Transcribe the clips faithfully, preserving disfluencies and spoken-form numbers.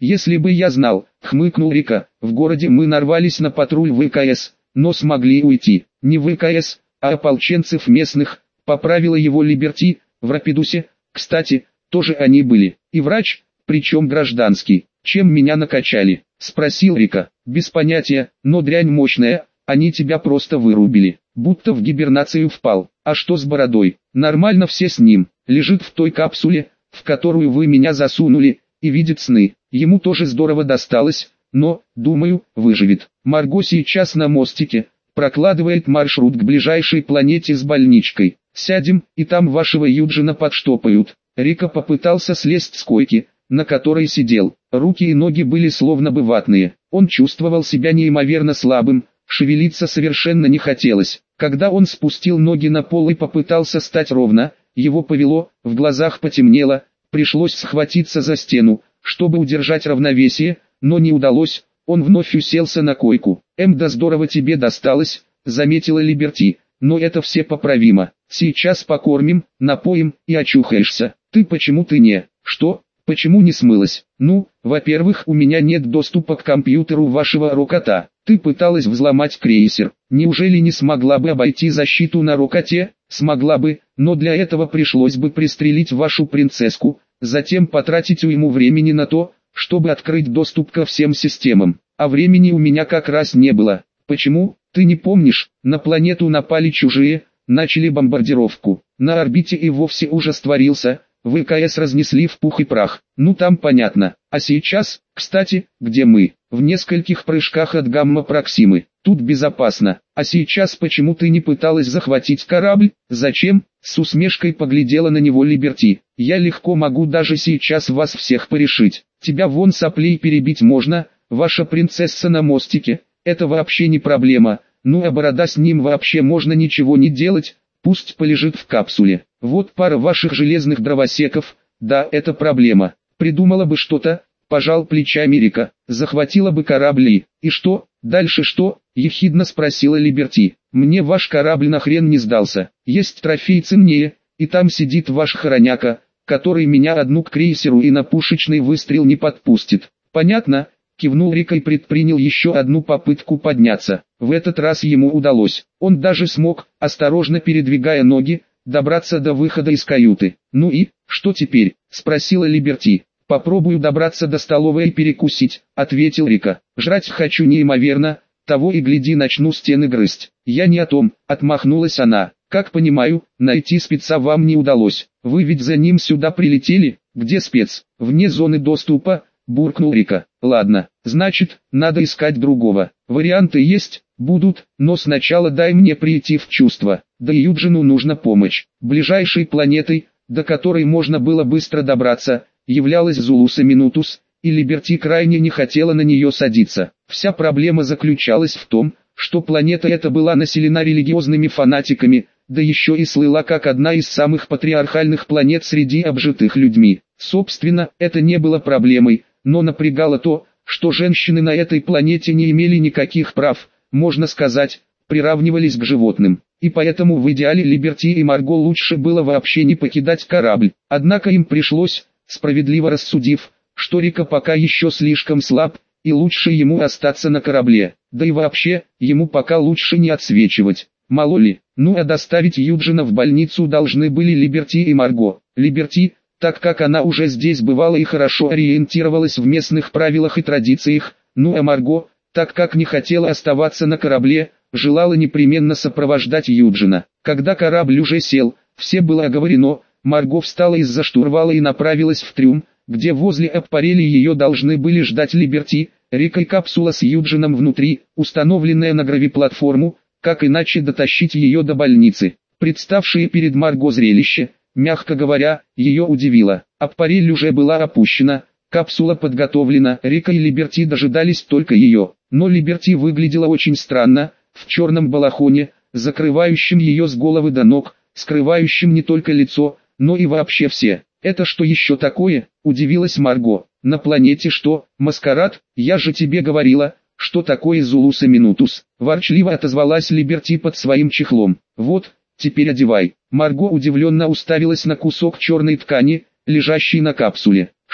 Если бы я знал, хмыкнул Рика, в городе мы нарвались на патруль ВКС, но смогли уйти. Не ВКС, а ополченцев местных, поправила его Либерти, в Рапидусе, кстати, тоже они были. И врач, причем гражданский. Чем меня накачали? Спросил Рика. Без понятия, но дрянь мощная, они тебя просто вырубили. Будто в гибернацию впал. А что с бородой? Нормально все с ним. Лежит в той капсуле, в которую вы меня засунули, и видит сны. Ему тоже здорово досталось, но, думаю, выживет. Марго сейчас на мостике, прокладывает маршрут к ближайшей планете с больничкой. Сядем, и там вашего Юджина подштопают. Рика попытался слезть с койки, на которой сидел. Руки и ноги были словно бы ватные. Он чувствовал себя неимоверно слабым, шевелиться совершенно не хотелось. Когда он спустил ноги на пол и попытался стать ровно, его повело, в глазах потемнело, пришлось схватиться за стену, чтобы удержать равновесие, но не удалось, он вновь уселся на койку. «Эм, да здорово тебе досталось», — заметила Либерти, — «но это все поправимо. Сейчас покормим, напоим и очухаешься. Ты почему ты не...» «Что? Почему не смылась?» «Ну, во-первых, у меня нет доступа к компьютеру вашего Рокота. Ты пыталась взломать крейсер. Неужели не смогла бы обойти защиту на Рокоте?» «Смогла бы, но для этого пришлось бы пристрелить вашу принцесску, затем потратить уйму времени на то, чтобы открыть доступ ко всем системам. А времени у меня как раз не было. Почему? Ты не помнишь? На планету напали чужие, начали бомбардировку. На орбите и вовсе ужас творился, ВКС разнесли в пух и прах. Ну там понятно. А сейчас, кстати, где мы? В нескольких прыжках от гамма-проксимы. Тут безопасно. А сейчас почему ты не пыталась захватить корабль? Зачем? С усмешкой поглядела на него Либерти. Я легко могу даже сейчас вас всех порешить. Тебя вон соплей перебить можно, ваша принцесса на мостике. Это вообще не проблема. Ну а борода с ним вообще можно ничего не делать. Пусть полежит в капсуле. Вот пара ваших железных дровосеков. Да, это проблема. Придумала бы что-то. Пожал плечами Рика. Захватила бы корабль и... И что? Дальше что? Ехидно спросила Либерти. Мне ваш корабль нахрен не сдался. Есть трофей ценнее, и там сидит ваш хороняка, который меня одну к крейсеру и на пушечный выстрел не подпустит. Понятно? Кивнул Рика и предпринял еще одну попытку подняться. В этот раз ему удалось. Он даже смог, осторожно передвигая ноги, добраться до выхода из каюты. «Ну и, что теперь?» – спросила Либерти. «Попробую добраться до столовой и перекусить», — ответил Рика. «Жрать хочу неимоверно, того и гляди начну стены грызть». «Я не о том», — отмахнулась она. «Как понимаю, найти спеца вам не удалось. Вы ведь за ним сюда прилетели? Где спец?» «Вне зоны доступа», — буркнул Рика. «Ладно, значит, надо искать другого. Варианты есть, будут, но сначала дай мне прийти в чувство. Да и Юджину нужна помощь. Ближайшей планетой, до которой можно было быстро добраться, являлась Зулуса Минутус, и Либерти крайне не хотела на нее садиться. Вся проблема заключалась в том, что планета эта была населена религиозными фанатиками, да еще и слыла как одна из самых патриархальных планет среди обжитых людьми. Собственно, это не было проблемой, но напрягало то, что женщины на этой планете не имели никаких прав, можно сказать, приравнивались к животным. И поэтому в идеале Либерти и Марго лучше было вообще не покидать корабль. Однако им пришлось, справедливо рассудив, что Рика пока еще слишком слаб, и лучше ему остаться на корабле. Да и вообще, ему пока лучше не отсвечивать. Мало ли, ну а доставить Юджина в больницу должны были Либерти и Марго. Либерти, так как она уже здесь бывала и хорошо ориентировалась в местных правилах и традициях, ну а Марго, так как не хотела оставаться на корабле, желала непременно сопровождать Юджина. Когда корабль уже сел, все было оговорено, Марго встала из-за штурвала и направилась в трюм, где возле аппарели ее должны были ждать Либерти, Рика и капсула с Юджином внутри, установленная на гравиплатформу, как иначе дотащить ее до больницы. Представшее перед Марго зрелище, мягко говоря, ее удивило. Аппарель уже была опущена, капсула подготовлена, Рика и Либерти дожидались только ее. Но Либерти выглядела очень странно, в черном балахоне, закрывающем ее с головы до ног, скрывающим не только лицо, но и вообще все. «Это что еще такое?» – удивилась Марго. «На планете что, маскарад? Я же тебе говорила, что такое Зулуса Минутус», – ворчливо отозвалась Либерти под своим чехлом. «Вот, теперь одевай». Марго удивленно уставилась на кусок черной ткани, лежащий на капсуле. «Что,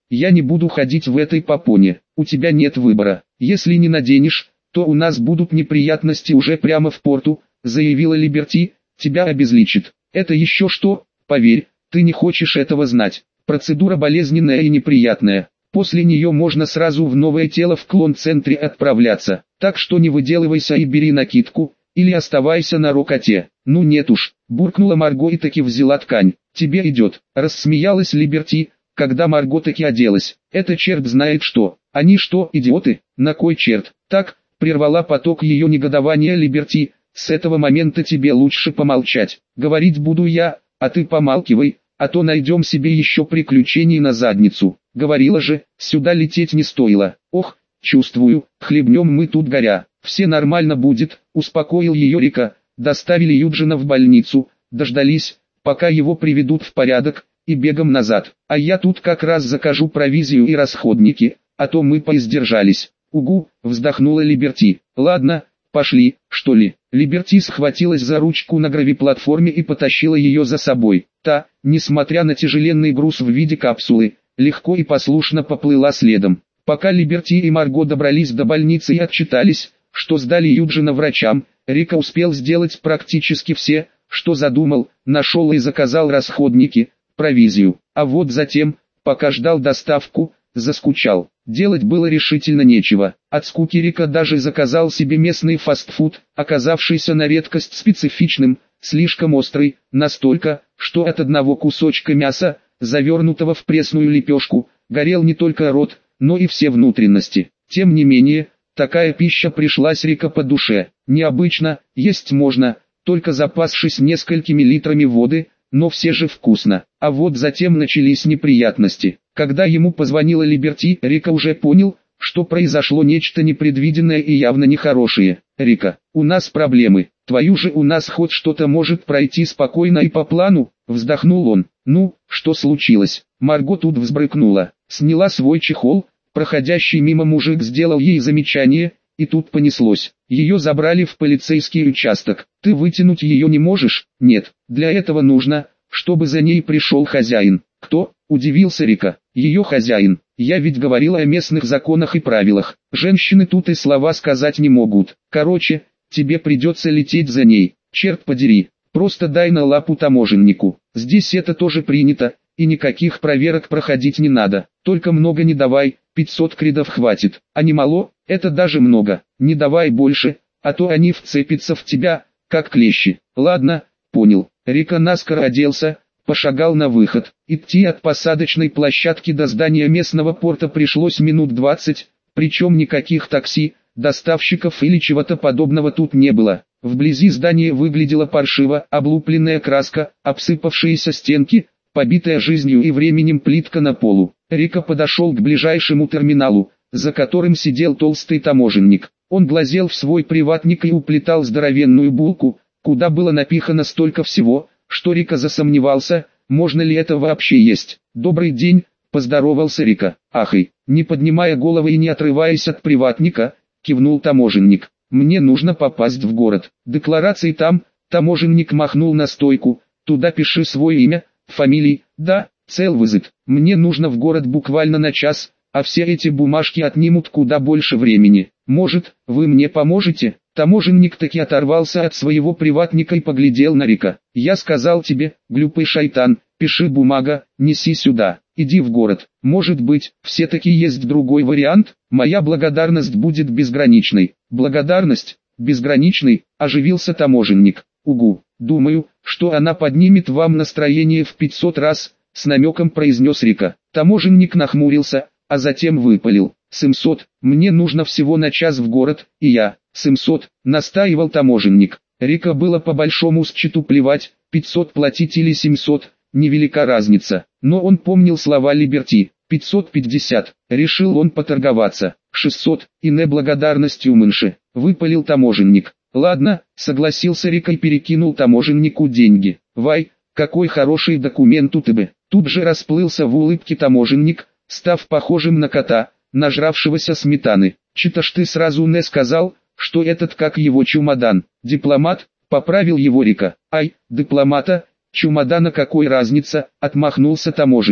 я не буду ходить в этой попоне, у тебя нет выбора, если не наденешь, то у нас будут неприятности уже прямо в порту, заявила Либерти, тебя обезличит. Это еще что? Поверь, ты не хочешь этого знать. Процедура болезненная и неприятная. После нее можно сразу в новое тело в клон-центре отправляться. Так что не выделывайся и бери накидку, или оставайся на рокоте. Ну нет уж, буркнула Марго и таки взяла ткань. Тебе идет, рассмеялась Либерти, когда Марго таки оделась. Это черт знает что. Они что, идиоты? На кой черт? Так, прервала поток ее негодования Либерти. С этого момента тебе лучше помолчать. Говорить буду я, а ты помалкивай, а то найдем себе еще приключений на задницу. Говорила же, сюда лететь не стоило. Ох, чувствую, хлебнем мы тут горя. Все нормально будет, успокоил ее Рика. Доставили Юджина в больницу, дождались, пока его приведут в порядок, и бегом назад. А я тут как раз закажу провизию и расходники, а то мы поиздержались. Угу, вздохнула Либерти. Ладно, пошли, что ли. Либерти схватилась за ручку на гравиплатформе и потащила ее за собой. Та, несмотря на тяжеленный груз в виде капсулы, легко и послушно поплыла следом. Пока Либерти и Марго добрались до больницы и отчитались, что сдали Юджина врачам, Рика успел сделать практически все, что задумал, нашел и заказал расходники, провизию. А вот затем, пока ждал доставку, заскучал. Делать было решительно нечего. От скуки Рика даже заказал себе местный фастфуд, оказавшийся на редкость специфичным, слишком острый, настолько, что от одного кусочка мяса, завернутого в пресную лепешку, горел не только рот, но и все внутренности. Тем не менее, такая пища пришлась Рика по душе. Необычно, есть можно, только запасшись несколькими литрами воды, но все же вкусно. А вот затем начались неприятности. Когда ему позвонила Либерти, Рика уже понял, что произошло нечто непредвиденное и явно нехорошее. «Рика, у нас проблемы, твою же у нас хоть что-то может пройти спокойно и по плану», вздохнул он. «Ну, что случилось?» Марго тут взбрыкнула, сняла свой чехол, проходящий мимо мужик сделал ей замечание, и тут понеслось. Ее забрали в полицейский участок. Ты вытянуть ее не можешь? Нет, для этого нужно, чтобы за ней пришел хозяин. Кто? Удивился Рика. Ее хозяин. Я ведь говорила о местных законах и правилах. Женщины тут и слова сказать не могут. Короче, тебе придется лететь за ней. Черт подери. Просто дай на лапу таможеннику. Здесь это тоже принято, и никаких проверок проходить не надо. Только много не давай, пятьсот кридов хватит. А не мало, это даже много. Не давай больше, а то они вцепятся в тебя, как клещи. Ладно, понял. Рика наскоро оделся, пошагал на выход. Идти от посадочной площадки до здания местного порта пришлось минут двадцать, причем никаких такси, доставщиков или чего-то подобного тут не было. Вблизи здание выглядело паршиво, облупленная краска, обсыпавшиеся стенки, побитая жизнью и временем плитка на полу. Рика подошел к ближайшему терминалу, за которым сидел толстый таможенник. Он глазел в свой приватник и уплетал здоровенную булку, куда было напихано столько всего, что Рика засомневался, можно ли это вообще есть. «Добрый день», — поздоровался Рика. «Ахай», не поднимая головы и не отрываясь от приватника, кивнул таможенник. «Мне нужно попасть в город. Декларации там», — таможенник махнул на стойку, «туда пиши свое имя, фамилии, да, цел визит. Мне нужно в город буквально на час, а все эти бумажки отнимут куда больше времени. Может, вы мне поможете?» Таможенник таки оторвался от своего приватника и поглядел на Рика. «Я сказал тебе, глупый шайтан, пиши бумага, неси сюда, иди в город. Может быть, все-таки есть другой вариант? Моя благодарность будет безграничной». «Благодарность? Безграничной?» – оживился таможенник. «Угу, думаю, что она поднимет вам настроение в пятьсот раз», – с намеком произнес Рика. Таможенник нахмурился, а затем выпалил. «семьсот, мне нужно всего на час в город, и я...» «семьсот», — настаивал таможенник. Рика было по большому счету плевать, пятьсот платить или семьсот, невелика разница. Но он помнил слова Либерти. «пятьсот пятьдесят», решил он поторговаться. «шестьсот, и неблагодарностью мыши», — выпалил таможенник. «Ладно», — согласился Рика и перекинул таможеннику деньги. «Вай, какой хороший документ у тебя». Тут же расплылся в улыбке таможенник, став похожим на кота, нажравшегося сметаны. «Чё-то ж ты сразу не сказал, что этот как его чемодан, дипломат», — поправил его Рика. «Ай, дипломата, чемодана какой разница», — отмахнулся таможенник.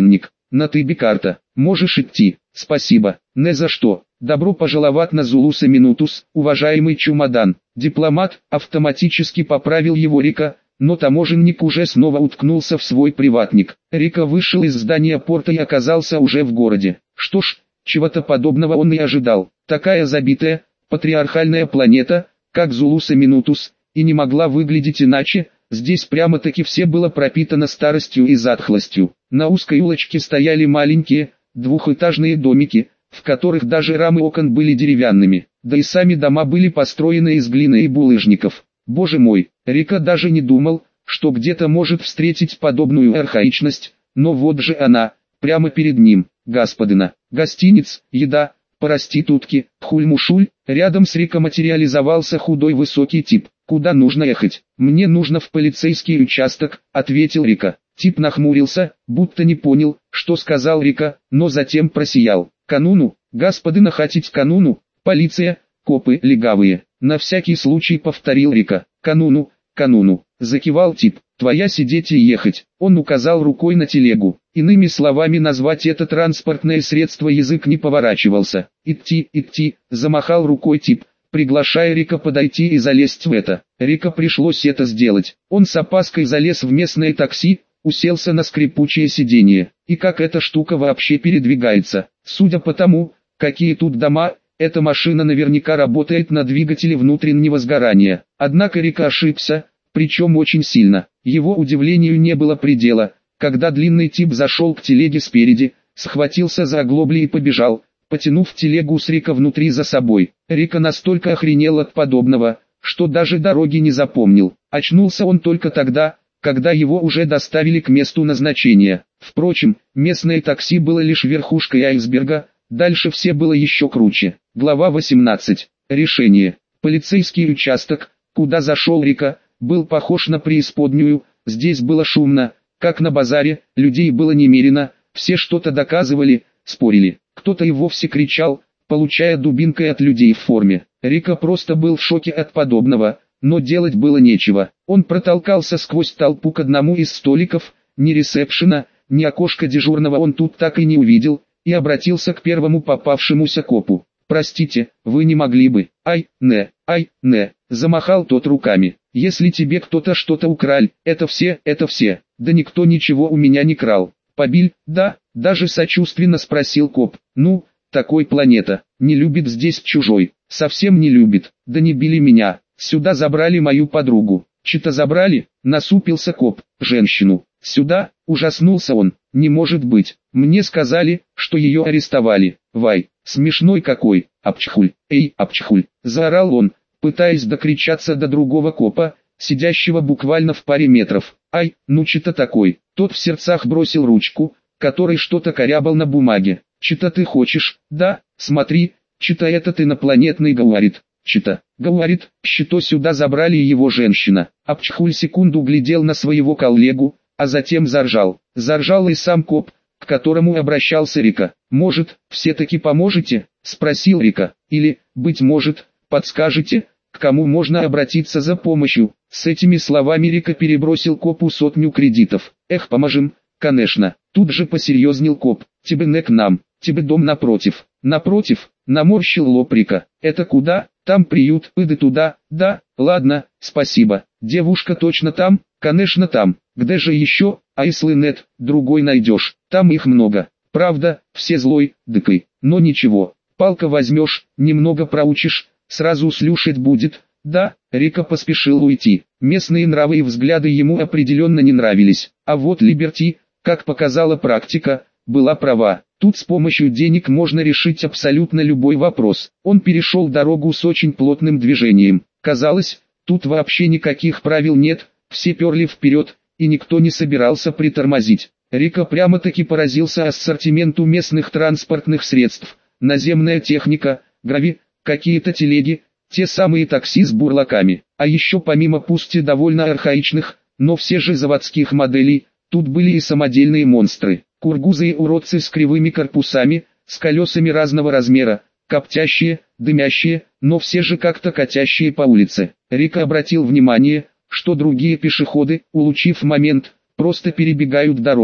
на тебе карта, можешь идти, спасибо, не за что. Добро пожаловать на Зулуса Минутус, уважаемый чемодан. Дипломат автоматически поправил его Рика, но таможенник уже снова уткнулся в свой приватник. Рика вышел из здания порта и оказался уже в городе. Что ж, чего-то подобного он и ожидал. Такая забитая, патриархальная планета, как Зулуса Минутус, и не могла выглядеть иначе. Здесь прямо-таки все было пропитано старостью и затхлостью. На узкой улочке стояли маленькие, двухэтажные домики, в которых даже рамы окон были деревянными, да и сами дома были построены из глины и булыжников. Боже мой, Рика даже не думал, что где-то может встретить подобную архаичность, но вот же она, прямо перед ним. Господина, гостиниц, еда, проститутки, хуль-мушуль. Рядом с Рика материализовался худой высокий тип. «Куда нужно ехать?» «Мне нужно в полицейский участок», — ответил Рика. Тип нахмурился, будто не понял, что сказал Рика, но затем просиял. «Кануну, господина хотеть кануну, полиция, копы легавые», — на всякий случай повторил Рика. «Кануну, кануну», — закивал тип. «Твоя сидеть и ехать», — он указал рукой на телегу. Иными словами назвать это транспортное средство язык не поворачивался. «Идти, идти», — замахал рукой тип, приглашая Рика подойти и залезть в это. Рика пришлось это сделать. Он с опаской залез в местное такси, уселся на скрипучее сиденье. И как эта штука вообще передвигается? Судя по тому, какие тут дома, эта машина наверняка работает на двигателе внутреннего сгорания. Однако Рика ошибся, причем очень сильно. Его удивлению не было предела, когда длинный тип зашел к телеге спереди, схватился за оглобли и побежал, потянув телегу с Рика внутри за собой. Рика настолько охренел от подобного, что даже дороги не запомнил. Очнулся он только тогда, когда его уже доставили к месту назначения. Впрочем, местное такси было лишь верхушкой айсберга, дальше все было еще круче. Глава восемнадцать. Решение. Полицейский участок, куда зашел Рика, был похож на преисподнюю. Здесь было шумно, как на базаре, людей было немерено, все что-то доказывали, спорили. Кто-то и вовсе кричал, получая дубинкой от людей в форме. Рика просто был в шоке от подобного, но делать было нечего. Он протолкался сквозь толпу к одному из столиков, ни ресепшена, ни окошка дежурного он тут так и не увидел, и обратился к первому попавшемуся копу. «Простите, вы не могли бы?» «Ай, не, ай, не», замахал тот руками. «Если тебе кто-то что-то украл, это все, это все». «Да никто ничего у меня не крал». «Побиль?» «Да», даже сочувственно спросил коп. «Ну, такой планета, не любит здесь чужой, совсем не любит». «Да не били меня, сюда забрали мою подругу». «Че-то забрали?» Насупился коп. «Женщину». «Сюда?» Ужаснулся он. «Не может быть, мне сказали, что ее арестовали». «Вай, смешной какой, апчхуль, эй, апчхуль», заорал он, пытаясь докричаться до другого копа, сидящего буквально в паре метров. «Ай, ну че-то такой». Тот в сердцах бросил ручку, которой что-то корябал на бумаге. «Че-то ты хочешь?» «Да, смотри, че-то этот инопланетный говорит». «Че-то, говорит, что сюда забрали его женщина». Апчхуль секунду глядел на своего коллегу, а затем заржал. Заржал и сам коп, к которому обращался Рика. «Может, все-таки поможете?» – спросил Рика. «Или, быть может, подскажете, к кому можно обратиться за помощью?» С этими словами Рика перебросил копу сотню кредитов. «Эх, поможем, конечно». Тут же посерьезнел коп. «Тебе не к нам, тебе дом напротив». «Напротив?» – наморщил лоб Рика. «Это куда?» «Там приют, иди туда». «Да, ладно, спасибо». «Девушка точно там?» «Конечно там. Где же еще? А если нет, другой найдешь. Там их много. Правда, все злой, дыкой. Но ничего, палка возьмешь, немного проучишь, сразу слушать будет». Да, Рика поспешил уйти. Местные нравы и взгляды ему определенно не нравились. А вот Либерти, как показала практика, была права. Тут с помощью денег можно решить абсолютно любой вопрос. Он перешел дорогу с очень плотным движением. Казалось, тут вообще никаких правил нет, все перли вперед, и никто не собирался притормозить. Рика прямо-таки поразился ассортименту местных транспортных средств. Наземная техника, грави, какие-то телеги, те самые такси с бурлаками. А еще помимо пусть и довольно архаичных, но все же заводских моделей, тут были и самодельные монстры. Кургузы и уродцы с кривыми корпусами, с колесами разного размера, коптящие, дымящие, но все же как-то катящие по улице. Рика обратил внимание, что другие пешеходы, улучив момент, просто перебегают дорогу.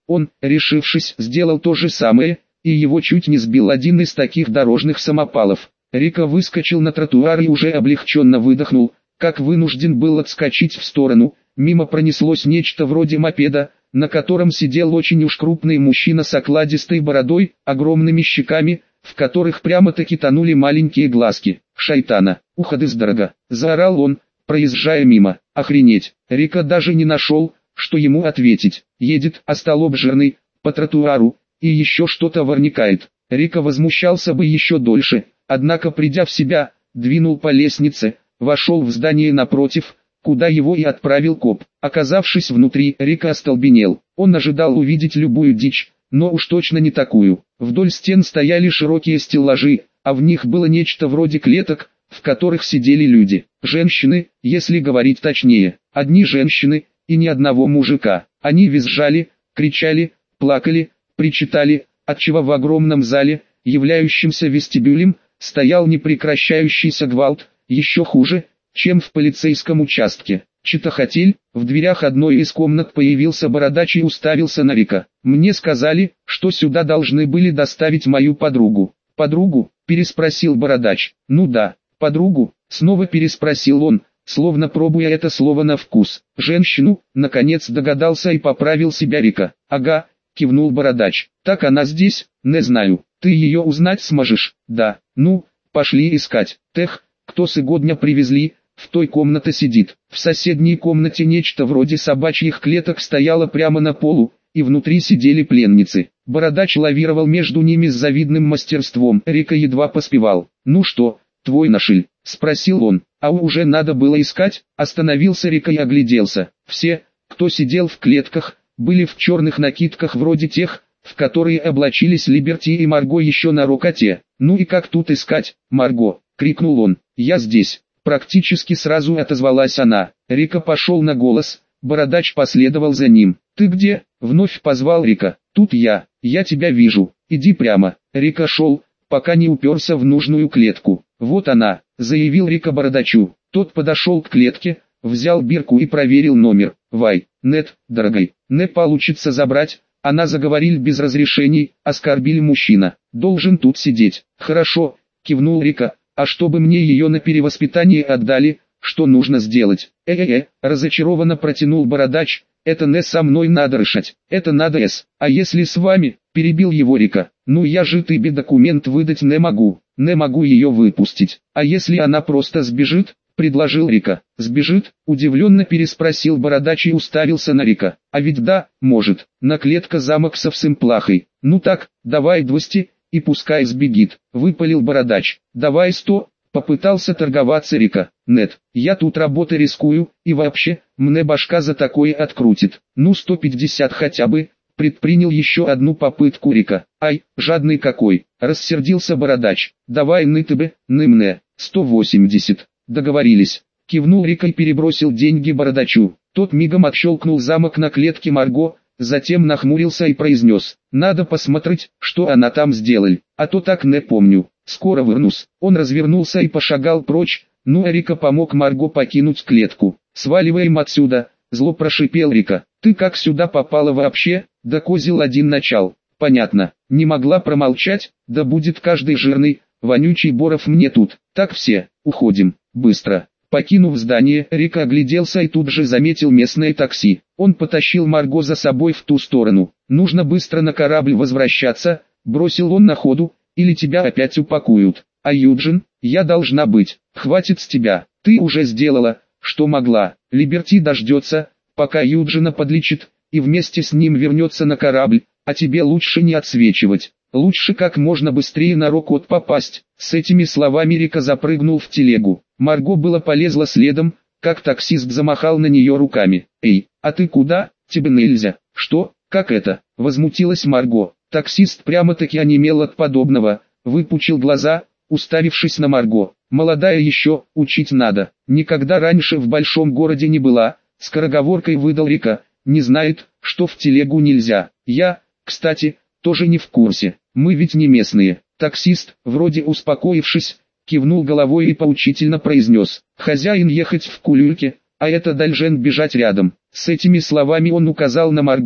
Он, решившись, сделал то же самое, и его чуть не сбил один из таких дорожных самопалов. Рика выскочил на тротуар и уже облегченно выдохнул, как вынужден был отскочить в сторону. Мимо пронеслось нечто вроде мопеда, на котором сидел очень уж крупный мужчина с окладистой бородой, огромными щеками, в которых прямо-таки тонули маленькие глазки. «Шайтана, уходы с дорога!» – заорал он, проезжая мимо. «Охренеть!» Рика даже не нашел, что ему ответить. Едет, остолоп жирный, по тротуару, и еще что-то ворникает. Рика возмущался бы еще дольше, однако, придя в себя, двинул по лестнице, вошел в здание напротив, куда его и отправил коп. Оказавшись внутри, Рика остолбенел. Он ожидал увидеть любую дичь, но уж точно не такую. Вдоль стен стояли широкие стеллажи, а в них было нечто вроде клеток, в которых сидели люди. Женщины, если говорить точнее. Одни женщины, и ни одного мужика. Они визжали, кричали, плакали, причитали, отчего в огромном зале, являющемся вестибюлем, стоял непрекращающийся гвалт, еще хуже, чем в полицейском участке. Читахатель, в дверях одной из комнат появился бородач и уставился на Рика. «Мне сказали, что сюда должны были доставить мою подругу». «Подругу?» – переспросил бородач. «Ну да, подругу», – снова переспросил он, словно пробуя это слово на вкус. «Женщину», – наконец догадался и поправил себя Рика. «Ага», – кивнул бородач. «Так она здесь?» «Не знаю. Ты ее узнать сможешь?» «Да». «Ну, пошли искать». «Тех, кто сегодня привезли, в той комнате сидит». В соседней комнате нечто вроде собачьих клеток стояло прямо на полу, и внутри сидели пленницы. Бородач лавировал между ними с завидным мастерством. Рика едва поспевал. «Ну что, твой нашель?» – спросил он. «А уже надо было искать?» Остановился Рика и огляделся. Все, кто сидел в клетках, были в черных накидках вроде тех, в которые облачились Либерти и Марго еще на рукоте. «Ну и как тут искать, Марго?» – крикнул он. «Я здесь». Практически сразу отозвалась она. Рика пошел на голос, бородач последовал за ним. «Ты где?» – вновь позвал Рика. «Тут я, я тебя вижу, иди прямо». Рика шел, пока не уперся в нужную клетку. «Вот она», – заявил Рика бородачу. Тот подошел к клетке, взял бирку и проверил номер. «Вай, нет, дорогой, не получится забрать». Она заговорил без разрешений, оскорбили мужчина. «Должен тут сидеть». «Хорошо», – кивнул Рика. «А чтобы мне ее на перевоспитание отдали, что нужно сделать?» «Э-э-э», разочарованно протянул бородач. «Это не со мной надо решать, это надо с. А если с вами?» – перебил его Рика. «Ну я же тебе документ выдать не могу, не могу ее выпустить. А если она просто сбежит?» – предложил Рика. «Сбежит?» – удивленно переспросил бородач и уставился на Рика. «А ведь да, может, на клетка замок совсем плохой. Ну так, давай двести, и пускай сбегит», – выпалил бородач. «Давай сто», – попытался торговаться Рика. «Нет, я тут работы рискую, и вообще, мне башка за такое открутит». «Ну сто пятьдесят хотя бы», – предпринял еще одну попытку Рика. «Ай, жадный какой», – рассердился бородач. «Давай ны тебе, ны мне, сто восемьдесят». «Договорились», – кивнул Рика и перебросил деньги бородачу. Тот мигом отщелкнул замок на клетке Марго, затем нахмурился и произнес: «Надо посмотреть, что она там сделала, а то так не помню, скоро вернусь». Он развернулся и пошагал прочь, ну а Рика помог Марго покинуть клетку. «Сваливаем отсюда», – зло прошипел Рика. «Ты как сюда попала вообще?» «Да козел один начал». «Понятно, не могла промолчать, да будет каждый жирный, вонючий Боров мне тут». «Так все, уходим, быстро». Покинув здание, Рика огляделся и тут же заметил местное такси. Он потащил Марго за собой в ту сторону. «Нужно быстро на корабль возвращаться», – бросил он на ходу, – «или тебя опять упакуют». «А Юджин, я должна быть, хватит с тебя, ты уже сделала, что могла». Либерти дождется, пока Юджина подлечит, и вместе с ним вернется на корабль, а тебе лучше не отсвечивать. Лучше как можно быстрее на Рокот попасть. С этими словами Рика запрыгнул в телегу. Марго было полезла следом, как таксист замахал на нее руками. «Эй, а ты куда? Тебе нельзя». «Что? Как это?» – возмутилась Марго. Таксист прямо-таки онемел от подобного, выпучил глаза, уставившись на Марго. «Молодая еще, учить надо. Никогда раньше в большом городе не была», – скороговоркой выдал Рика. «Не знает, что в телегу нельзя. Я, кстати, тоже не в курсе. Мы ведь не местные». Таксист, вроде успокоившись, кивнул головой и поучительно произнес: «Хозяин ехать в кулюльке, а это должен бежать рядом». С этими словами он указал на Марго,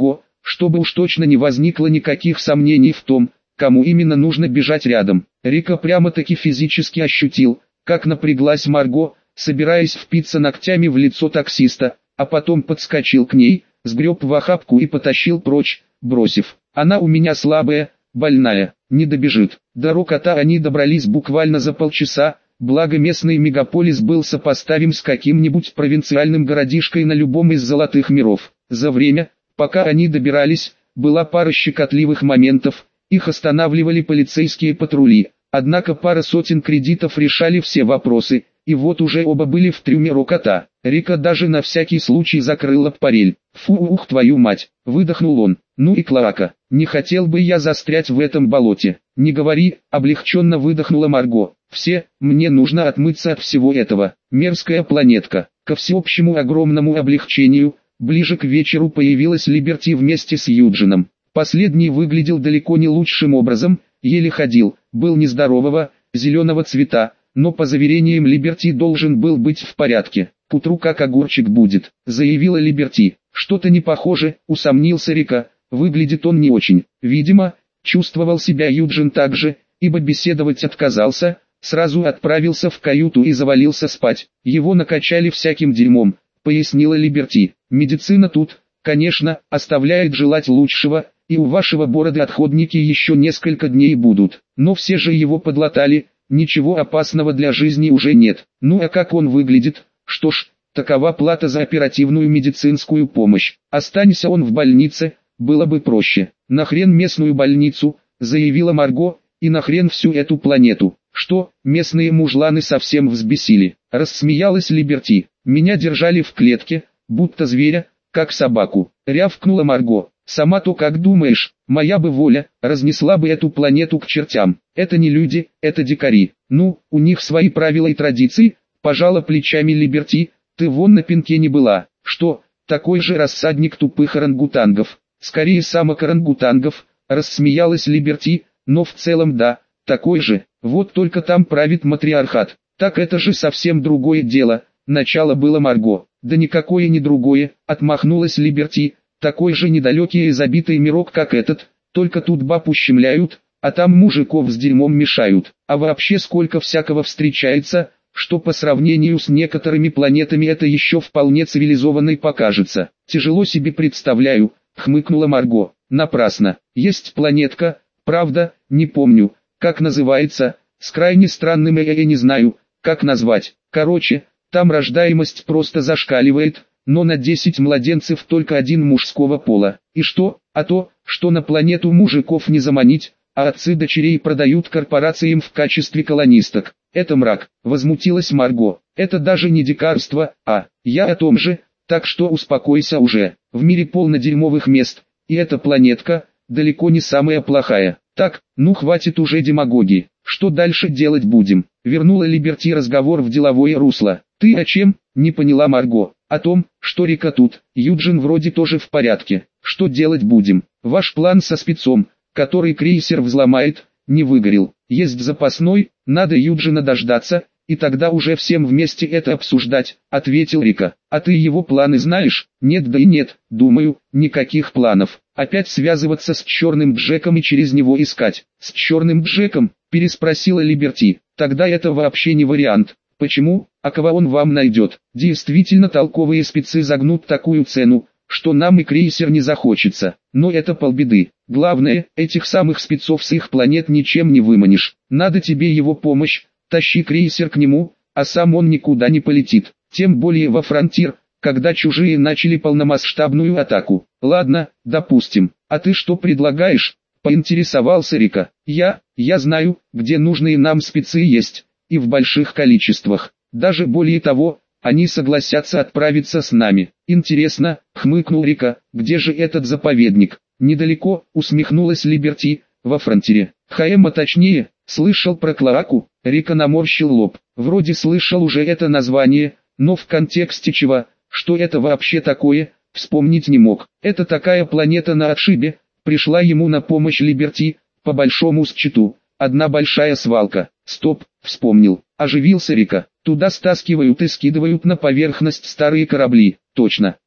чтобы уж точно не возникло никаких сомнений в том, кому именно нужно бежать рядом. Рика прямо-таки физически ощутил, как напряглась Марго, собираясь впиться ногтями в лицо таксиста, а потом подскочил к ней, сгреб в охапку и потащил прочь, бросив: «Она у меня слабая, больная, не добежит». До Рокота они добрались буквально за полчаса, благо местный мегаполис был сопоставим с каким-нибудь провинциальным городишкой на любом из золотых миров. За время, пока они добирались, была пара щекотливых моментов, их останавливали полицейские патрули, однако пара сотен кредитов решали все вопросы, и вот уже оба были в трюме Рокота. Рика даже на всякий случай закрыла парель. «Фу, ух твою мать!» — выдохнул он. «Ну и клоака, не хотел бы я застрять в этом болоте». «Не говори», — облегченно выдохнула Марго. «Все, мне нужно отмыться от всего этого. Мерзкая планетка». Ко всеобщему огромному облегчению, ближе к вечеру появилась Либерти вместе с Юджином. Последний выглядел далеко не лучшим образом, еле ходил, был нездорового, зеленого цвета, но по заверениям Либерти должен был быть в порядке. «К утру как огурчик будет», — заявила Либерти. «Что-то не похоже», — усомнился Рика, — «выглядит он не очень». Видимо, чувствовал себя Юджин так же, ибо беседовать отказался, сразу отправился в каюту и завалился спать. Его накачали всяким дерьмом, пояснила Либерти. «Медицина тут, конечно, оставляет желать лучшего, и у вашего бороды отходники еще несколько дней будут, но все же его подлатали, ничего опасного для жизни уже нет. Ну а как он выглядит? Что ж, такова плата за оперативную медицинскую помощь. Останься он в больнице, было бы проще». «Нахрен местную больницу», — заявила Марго, — «и нахрен всю эту планету». «Что, местные мужланы совсем взбесили?» — рассмеялась Либерти. «Меня держали в клетке, будто зверя, как собаку», — рявкнула Марго. «Сама-то как думаешь, моя бы воля, разнесла бы эту планету к чертям. Это не люди, это дикари. Ну, у них свои правила и традиции», — пожала плечами Либерти. «Ты вон на пенке не была». «Что, такой же рассадник тупых орангутангов?» «Скорее самок орангутангов», — рассмеялась Либерти, «но в целом да, такой же, вот только там правит матриархат». «Так это же совсем другое дело», — начало было Марго. «Да никакое не другое», — отмахнулась Либерти, «такой же недалекий и забитый мирок как этот, только тут баб ущемляют, а там мужиков с дерьмом мешают. А вообще сколько всякого встречается, что по сравнению с некоторыми планетами это еще вполне цивилизованной покажется». «Тяжело себе представляю», — хмыкнула Марго. «Напрасно. Есть планетка, правда, не помню, как называется, с крайне странным я, я не знаю, как назвать. Короче, там рождаемость просто зашкаливает, но на десять младенцев только один мужского пола. И что? А то, что на планету мужиков не заманить, а отцы дочерей продают корпорациям в качестве колонисток. Это мрак», — возмутилась Марго. «Это даже не дикарство, а, я о том же, так что успокойся уже. В мире полно дерьмовых мест, и эта планетка, далеко не самая плохая. Так, ну хватит уже демагогии. Что дальше делать будем?» Вернула Либерти разговор в деловое русло. «Ты о чем?» — не поняла Марго. «О том, что Рика тут, Юджин вроде тоже в порядке. Что делать будем? Ваш план со спецом, который крейсер взломает, не выгорел. Есть запасной, надо Юджина дождаться, и тогда уже всем вместе это обсуждать», — ответил Рика. «А ты его планы знаешь?» «Нет, да и нет, думаю, никаких планов. Опять связываться с Черным Джеком и через него искать». «С Черным Джеком?» — переспросила Либерти. «Тогда это вообще не вариант». «Почему? А кого он вам найдет? Действительно толковые спецы загнут такую цену, что нам и крейсер не захочется. Но это полбеды. Главное, этих самых спецов с их планет ничем не выманишь. Надо тебе его помощь, тащи крейсер к нему, а сам он никуда не полетит. Тем более во фронтир, когда чужие начали полномасштабную атаку». «Ладно, допустим. А ты что предлагаешь?» — поинтересовался Рика. «Я, я знаю, где нужные нам спецы есть, и в больших количествах. Даже более того, они согласятся отправиться с нами». «Интересно», — хмыкнул Рика, — «где же этот заповедник?» «Недалеко», — усмехнулась Либерти, — «во фронтире». «ХМ, а точнее, слышал про Клоаку?» Рика наморщил лоб. Вроде слышал уже это название, но в контексте чего, что это вообще такое, вспомнить не мог. «Это такая планета на отшибе», — пришла ему на помощь Либерти, — «по большому счету, одна большая свалка». «Стоп», — вспомнил, оживился Рика. «Туда стаскивают и скидывают на поверхность старые корабли». «Точно,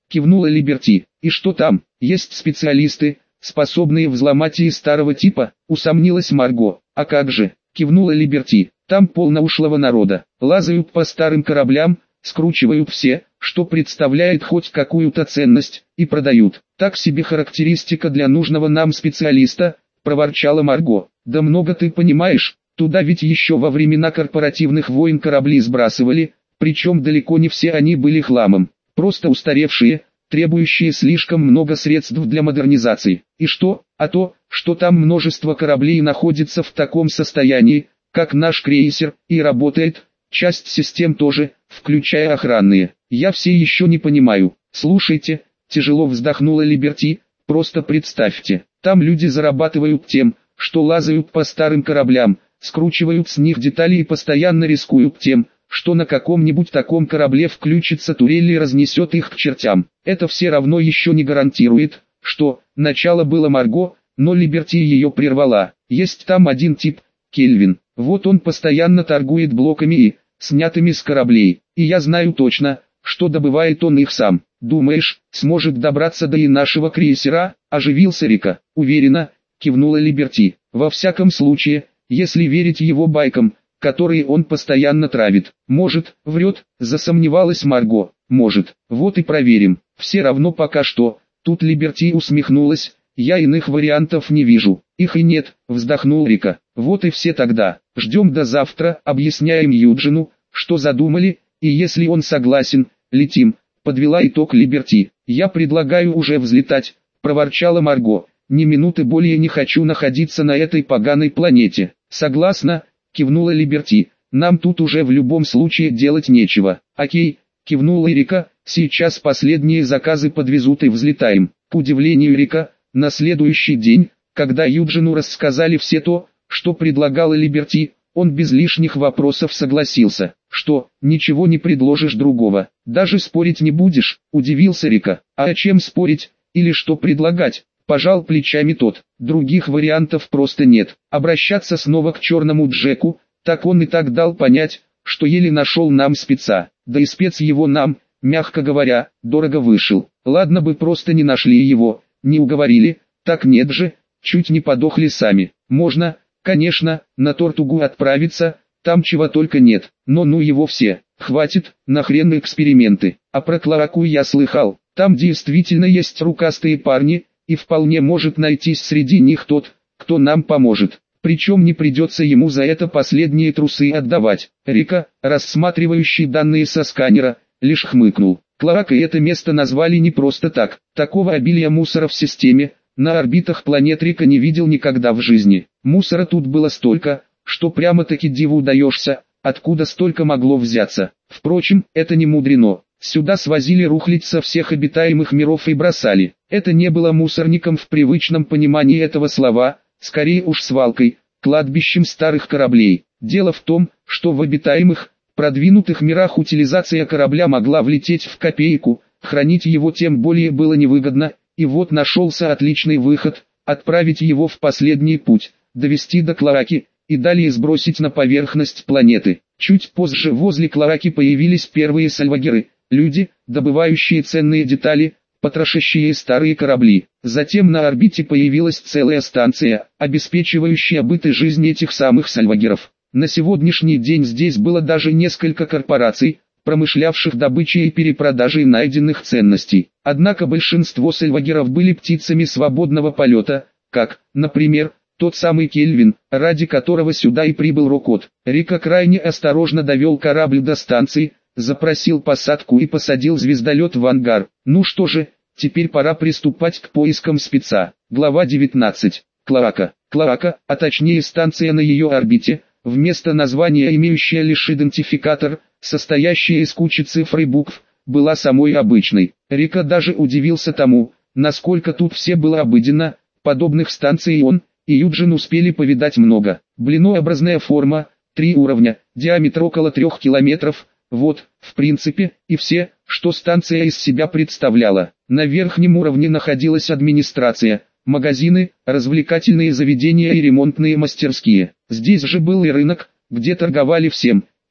кивнула Либерти. И что там, есть специалисты, способные взломать и старого типа, усомнилась Марго. А как же, кивнула Либерти, там полно ушлого народа, лазают по старым кораблям, скручивают все, что представляет хоть какую-то ценность, и продают. Так себе характеристика для нужного нам специалиста, проворчала Марго. Да много ты понимаешь, туда ведь еще во времена корпоративных войн корабли сбрасывали, причем далеко не все они были хламом, просто устаревшие, требующие слишком много средств для модернизации. И что? А то, что там множество кораблей находится в таком состоянии, как наш крейсер, и работает, часть систем тоже, включая охранные. Я все еще не понимаю. Слушайте, тяжело вздохнула Либерти, просто представьте, там люди зарабатывают тем, что лазают по старым кораблям, скручивают с них детали и постоянно рискуют тем, что на каком-нибудь таком корабле включится турель и разнесет их к чертям. Это все равно еще не гарантирует, что, начало было Марго, но Либерти ее прервала. Есть там один тип, Кельвин, вот он постоянно торгует блоками и, снятыми с кораблей, и я знаю точно, что добывает он их сам. Думаешь, сможет добраться до и нашего крейсера? Оживился Рика. Уверена, кивнула Либерти. Во всяком случае, если верить его байкам, которые он постоянно травит. Может, врет, засомневалась Марго. Может, вот и проверим. Все равно пока что. Тут Либерти усмехнулась. Я иных вариантов не вижу. Их и нет, вздохнул Рика. Вот и все тогда. Ждем до завтра, объясняем Юджину, что задумали, и если он согласен, летим. Подвела итог Либерти. Я предлагаю уже взлетать, проворчала Марго. Ни минуты более не хочу находиться на этой поганой планете. Согласна, кивнула Либерти. Нам тут уже в любом случае делать нечего. Окей, кивнула Рика. Сейчас последние заказы подвезут и взлетаем. К удивлению Рика, на следующий день, когда Юджину рассказали все то, что предлагала Либерти, он без лишних вопросов согласился. Что, ничего не предложишь другого? Даже спорить не будешь? Удивился Рика. А о чем спорить? Или что предлагать? Пожал плечами тот. Других вариантов просто нет. Обращаться снова к черному Джеку, так он и так дал понять, что еле нашел нам спеца. Да и спец его нам, мягко говоря, дорого вышел. Ладно бы просто не нашли его, не уговорили, так нет же, чуть не подохли сами. Можно, конечно, на Тортугу отправиться, там чего только нет, но ну его все, хватит, нахрен эксперименты. А про Клараку я слыхал, там действительно есть рукастые парни, и вполне может найтись среди них тот, кто нам поможет. Причем не придется ему за это последние трусы отдавать. Рика, рассматривающий данные со сканера, лишь хмыкнул. Кларак и это место назвали не просто так. Такого обилия мусора в системе, на орбитах планет Рика не видел никогда в жизни. Мусора тут было столько, что прямо-таки диву даешься, откуда столько могло взяться. Впрочем, это не мудрено. Сюда свозили рухлядь со всех обитаемых миров и бросали. Это не было мусорником в привычном понимании этого слова, скорее уж свалкой, кладбищем старых кораблей. Дело в том, что в обитаемых, продвинутых мирах утилизация корабля могла влететь в копейку, хранить его тем более было невыгодно, и вот нашелся отличный выход, отправить его в последний путь, довести до Клараки, и далее сбросить на поверхность планеты. Чуть позже возле Клараки появились первые сальвагеры, люди, добывающие ценные детали, потрошащие старые корабли. Затем на орбите появилась целая станция, обеспечивающая быт и жизнь этих самых сальвагеров. На сегодняшний день здесь было даже несколько корпораций, промышлявших добычей и перепродажей найденных ценностей. Однако большинство сальвагеров были птицами свободного полета, как, например, тот самый Кельвин, ради которого сюда и прибыл Рокот. Рика крайне осторожно довел корабль до станции, запросил посадку и посадил звездолет в ангар. Ну что же, теперь пора приступать к поискам спеца. Глава девятнадцать. Кларака. Кларака, а точнее станция на ее орбите, вместо названия имеющая лишь идентификатор, состоящая из кучи цифр и букв, была самой обычной. Рика даже удивился тому, насколько тут все было обыденно, подобных станций он и Юджин успели повидать много. Блинообразная форма, три уровня, диаметр около трех километров, вот, в принципе, и все, что станция из себя представляла. На верхнем уровне находилась администрация, магазины, развлекательные заведения и ремонтные мастерские. Здесь же был и рынок, где торговали всем,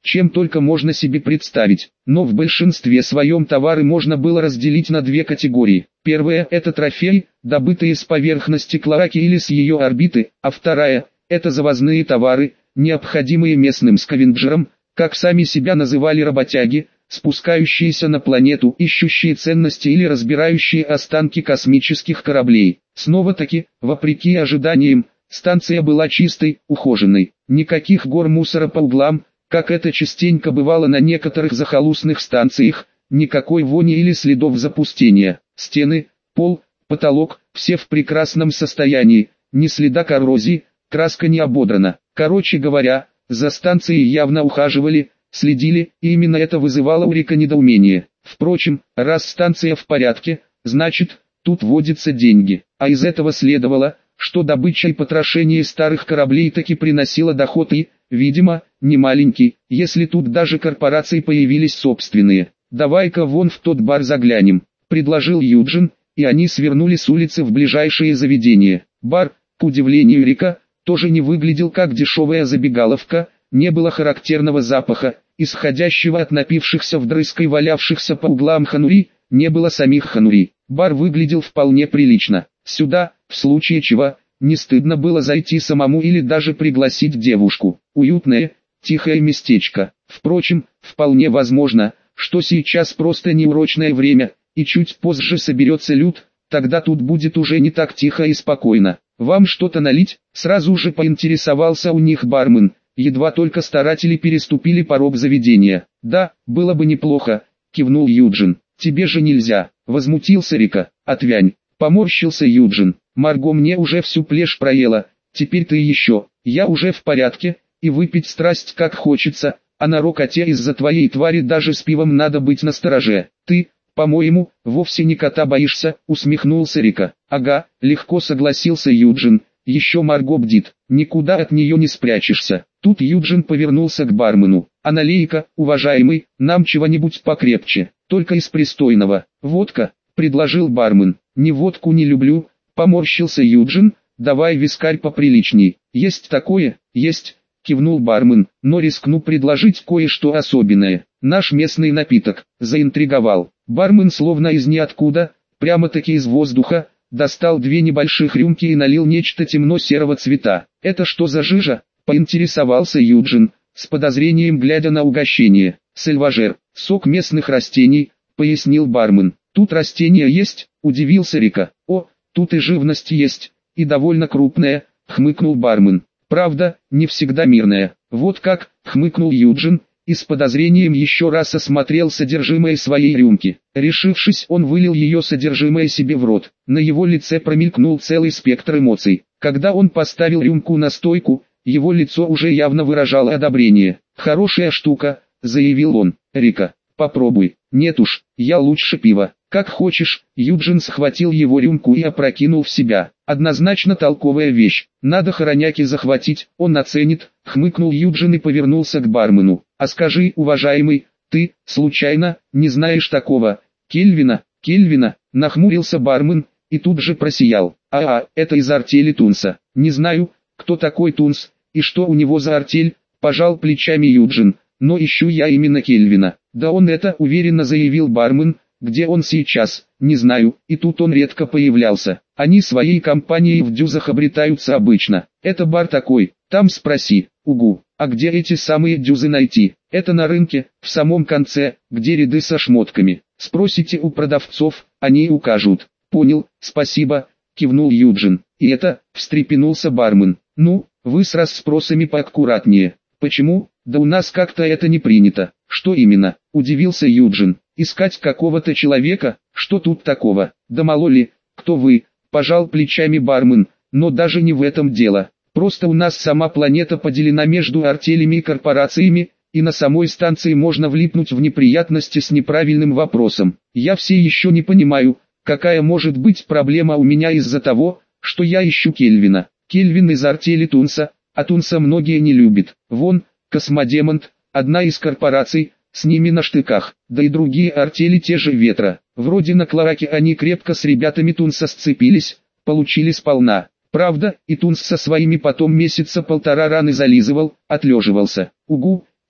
чем только можно себе представить. Но в большинстве своем товары можно было разделить на две категории. Первая – это трофеи, добытые с поверхности клоаки или с ее орбиты, а вторая – это завозные товары, необходимые местным скавенджерам, как сами себя называли работяги, спускающиеся на планету, ищущие ценности или разбирающие останки космических кораблей. Снова-таки, вопреки ожиданиям, станция была чистой, ухоженной. Никаких гор мусора по углам, как это частенько бывало на некоторых захолустных станциях, никакой вони или следов запустения. Стены, пол, потолок, все в прекрасном состоянии, ни следа коррозии, краска не ободрана. Короче говоря, за станцией явно ухаживали, следили, и именно это вызывало у Рика недоумение. Впрочем, раз станция в порядке, значит, тут водятся деньги. А из этого следовало, что добыча и потрошение старых кораблей таки приносило доход и, видимо, не маленький, если тут даже корпорации появились собственные. «Давай-ка вон в тот бар заглянем», — предложил Юджин, и они свернули с улицы в ближайшее заведение. Бар, к удивлению Рика, тоже не выглядел как дешевая забегаловка, не было характерного запаха, исходящего от напившихся вдрызг и валявшихся по углам ханури, не было самих ханури. Бар выглядел вполне прилично. Сюда, в случае чего, не стыдно было зайти самому или даже пригласить девушку. Уютное, тихое местечко. Впрочем, вполне возможно, что сейчас просто неурочное время, и чуть позже соберется люд, тогда тут будет уже не так тихо и спокойно. «Вам что-то налить?» — сразу же поинтересовался у них бармен, едва только старатели переступили порог заведения. «Да, было бы неплохо», — кивнул Юджин. «Тебе же нельзя», — возмутился Рика. «Отвянь», — поморщился Юджин. «Марго мне уже всю плешь проела, теперь ты еще. Я уже в порядке, и выпить страсть как хочется, а на рокоте из-за твоей твари даже с пивом надо быть настороже. Ты, по-моему, вовсе не кота боишься», — усмехнулся Рика. «Ага», — легко согласился Юджин. «Еще Марго бдит, никуда от нее не спрячешься». Тут Юджин повернулся к бармену. «А налей-ка, уважаемый, нам чего-нибудь покрепче, только из пристойного». «Водка», — предложил бармен. «Ни водку не люблю», — поморщился Юджин. «Давай вискарь поприличней». «Есть такое?» «Есть», — кивнул бармен, «но рискну предложить кое-что особенное. Наш местный напиток», — заинтриговал. Бармен словно из ниоткуда, прямо-таки из воздуха, достал две небольших рюмки и налил нечто темно-серого цвета. «Это что за жижа?» — поинтересовался Юджин, с подозрением глядя на угощение. «Сальважер, сок местных растений», — пояснил бармен. «Тут растения есть?» — удивился Рика. «О, тут и живность есть, и довольно крупная», — хмыкнул бармен. «Правда, не всегда мирная». «Вот как», — хмыкнул Юджин, и с подозрением еще раз осмотрел содержимое своей рюмки. Решившись, он вылил ее содержимое себе в рот. На его лице промелькнул целый спектр эмоций. Когда он поставил рюмку на стойку, его лицо уже явно выражало одобрение. «Хорошая штука», — заявил он. «Рика, попробуй». «Нет уж, я лучше пива». «Как хочешь». Юджин схватил его рюмку и опрокинул в себя. «Однозначно толковая вещь. Надо хороняки захватить, он оценит», — хмыкнул Юджин и повернулся к бармену. «А скажи, уважаемый, ты, случайно, не знаешь такого Кельвина?» «Кельвина», — нахмурился бармен, и тут же просиял. «А-а, это из артели Тунса. Не знаю, кто такой Тунс, и что у него за артель», — пожал плечами Юджин. «Но ищу я именно Кельвина». «Да он это», — уверенно заявил бармен. «Где он сейчас, не знаю», и тут он редко появлялся. Они своей компанией в дюзах обретаются обычно. Это бар такой, там спроси. Угу. А где эти самые дюзы найти? Это на рынке, в самом конце, где ряды со шмотками. Спросите у продавцов, они укажут. Понял, спасибо, кивнул Юджин. И это, встрепенулся бармен. Ну, вы с расспросами поаккуратнее. Почему? Да у нас как-то это не принято. Что именно? Удивился Юджин. Искать какого-то человека? Что тут такого? Да мало ли, кто вы? Пожал плечами бармен, но даже не в этом дело. Просто у нас сама планета поделена между артелями и корпорациями, и на самой станции можно влипнуть в неприятности с неправильным вопросом. Я все еще не понимаю, какая может быть проблема у меня из-за того, что я ищу Кельвина. Кельвин из артели Тунса, а Тунса многие не любят. Вон, Космодемонт, одна из корпораций, с ними на штыках, да и другие артели те же Ветра. Вроде на Клоаке они крепко с ребятами Тунса сцепились, получили сполна. Правда, и Тунс со своими потом месяца полтора раны зализывал, отлеживался. Угу,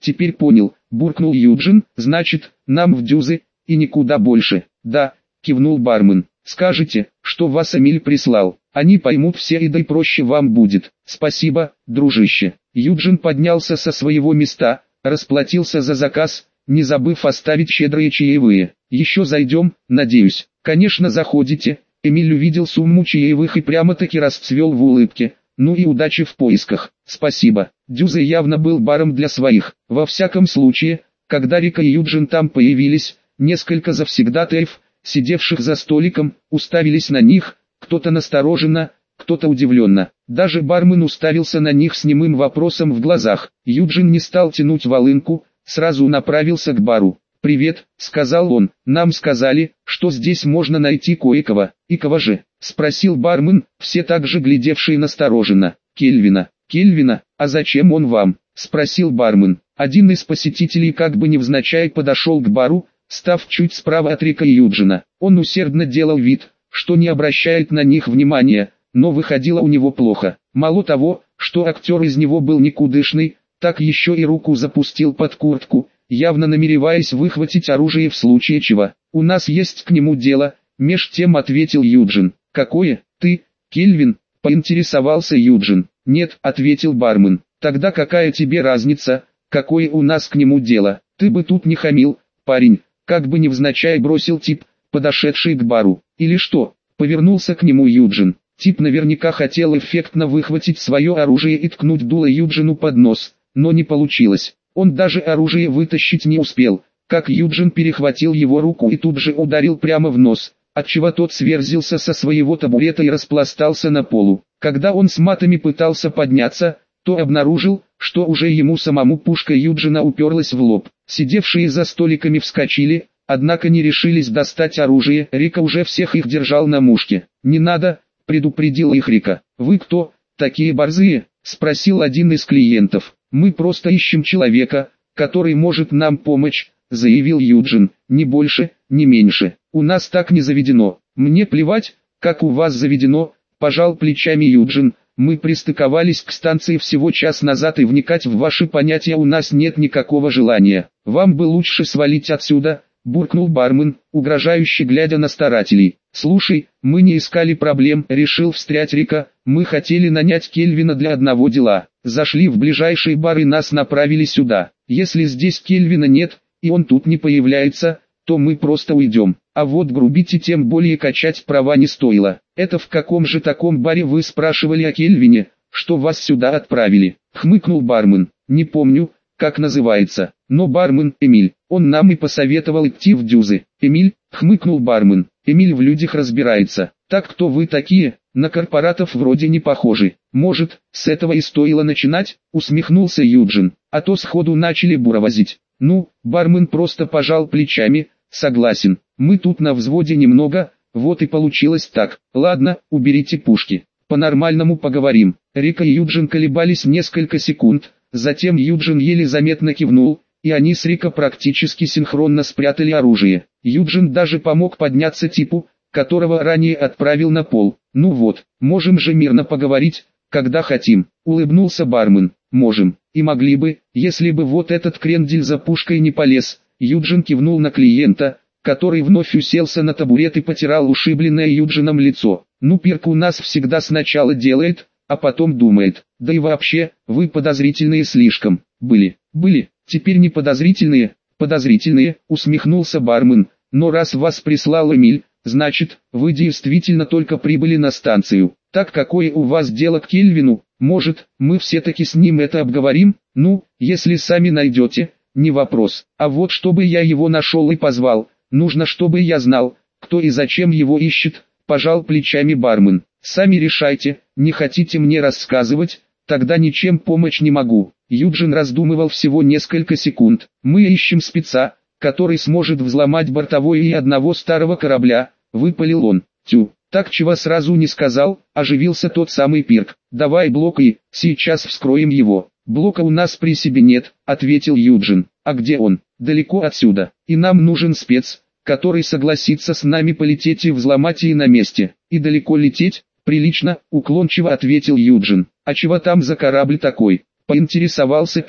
теперь понял, буркнул Юджин, значит, нам в дюзы, и никуда больше. Да, кивнул бармен. Скажите, что вас Эмиль прислал, они поймут все и да и проще вам будет. Спасибо, дружище. Юджин поднялся со своего места, расплатился за заказ, не забыв оставить щедрые чаевые. Еще зайдем, надеюсь. Конечно, заходите. Эмиль увидел сумму чаевых и прямо-таки расцвел в улыбке. Ну и удачи в поисках. Спасибо. Дюза явно был баром для своих. Во всяком случае, когда Рика и Юджин там появились, несколько завсегдатаев, сидевших за столиком, уставились на них, кто-то настороженно, кто-то удивленно. Даже бармен уставился на них с немым вопросом в глазах. Юджин не стал тянуть волынку, сразу направился к бару. «Привет», — сказал он, — «нам сказали, что здесь можно найти кое-кого». «И кого же?» — спросил бармен, все так же глядевшие настороженно. «Кельвина». «Кельвина, а зачем он вам?» — спросил бармен. Один из посетителей как бы невзначай подошел к бару, став чуть справа от Рика и Юджина. Он усердно делал вид, что не обращает на них внимания, но выходило у него плохо. Мало того, что актер из него был никудышный, так еще и руку запустил под куртку, явно намереваясь выхватить оружие в случае чего. «У нас есть к нему дело», — меж тем ответил Юджин. «Какое? Ты, Кельвин?» — поинтересовался Юджин. «Нет», — ответил бармен. «Тогда какая тебе разница, какое у нас к нему дело? Ты бы тут не хамил, парень», — как бы невзначай бросил тип, подошедший к бару. «Или что?» — повернулся к нему Юджин. Тип наверняка хотел эффектно выхватить свое оружие и ткнуть дуло Юджину под нос, но не получилось. Он даже оружие вытащить не успел, как Юджин перехватил его руку и тут же ударил прямо в нос, отчего тот сверзился со своего табурета и распластался на полу. Когда он с матами пытался подняться, то обнаружил, что уже ему самому пушка Юджина уперлась в лоб. Сидевшие за столиками вскочили, однако не решились достать оружие, Рика уже всех их держал на мушке. «Не надо», — предупредил их Рика. «Вы кто, такие борзые?» — спросил один из клиентов. «Мы просто ищем человека, который может нам помочь», — заявил Юджин. «Не больше, не меньше. У нас так не заведено». «Мне плевать, как у вас заведено», — пожал плечами Юджин. «Мы пристыковались к станции всего час назад и вникать в ваши понятия у нас нет никакого желания. Вам бы лучше свалить отсюда», — буркнул бармен, угрожающе глядя на старателей. «Слушай, мы не искали проблем», — решил встрять Рика. «Мы хотели нанять Кельвина для одного дела. Зашли в ближайший бар и нас направили сюда. Если здесь Кельвина нет, и он тут не появляется, то мы просто уйдем. А вот грубить и тем более качать права не стоило. Это в каком же таком баре вы спрашивали о Кельвине, что вас сюда отправили?» — хмыкнул бармен. «Не помню, как называется, но бармен Эмиль, он нам и посоветовал идти в дюзы». «Эмиль?» — хмыкнул бармен. «Эмиль в людях разбирается. Так кто вы такие? На корпоратов вроде не похожи. Может, с этого и стоило начинать?» — усмехнулся Юджин. «А то сходу начали буровозить». «Ну», — бармен просто пожал плечами. «Согласен, мы тут на взводе немного, вот и получилось так. Ладно, уберите пушки. По-нормальному поговорим». Рика и Юджин колебались несколько секунд, затем Юджин еле заметно кивнул, и они с Рика практически синхронно спрятали оружие. Юджин даже помог подняться типу, которого ранее отправил на пол. «Ну вот, можем же мирно поговорить, когда хотим», — улыбнулся бармен. «Можем, и могли бы, если бы вот этот крендель за пушкой не полез». Юджин кивнул на клиента, который вновь уселся на табурет и потирал ушибленное Юджином лицо. «Ну, Пирк у нас всегда сначала делает, а потом думает. Да и вообще, вы подозрительные слишком. Были, были, теперь не подозрительные, подозрительные», — усмехнулся бармен. «Но раз вас прислал Эмиль, значит, вы действительно только прибыли на станцию. Так какое у вас дело к Кельвину? Может, мы все-таки с ним это обговорим? Ну, если сами найдете, не вопрос. А вот чтобы я его нашел и позвал, нужно чтобы я знал, кто и зачем его ищет», — пожал плечами бармен. «Сами решайте, не хотите мне рассказывать, тогда ничем помочь не могу». Юджин раздумывал всего несколько секунд. «Мы ищем спеца, который сможет взломать бортовое и одного старого корабля», — выпалил он. «Тю, так чего сразу не сказал», — оживился тот самый Пирк. «Давай блок и, сейчас вскроем его». «Блока у нас при себе нет», — ответил Юджин. «А где он?» «Далеко отсюда. И нам нужен спец, который согласится с нами полететь и взломать и на месте». «И далеко лететь?» «Прилично», — уклончиво ответил Юджин. «А чего там за корабль такой?» — поинтересовался Пирк.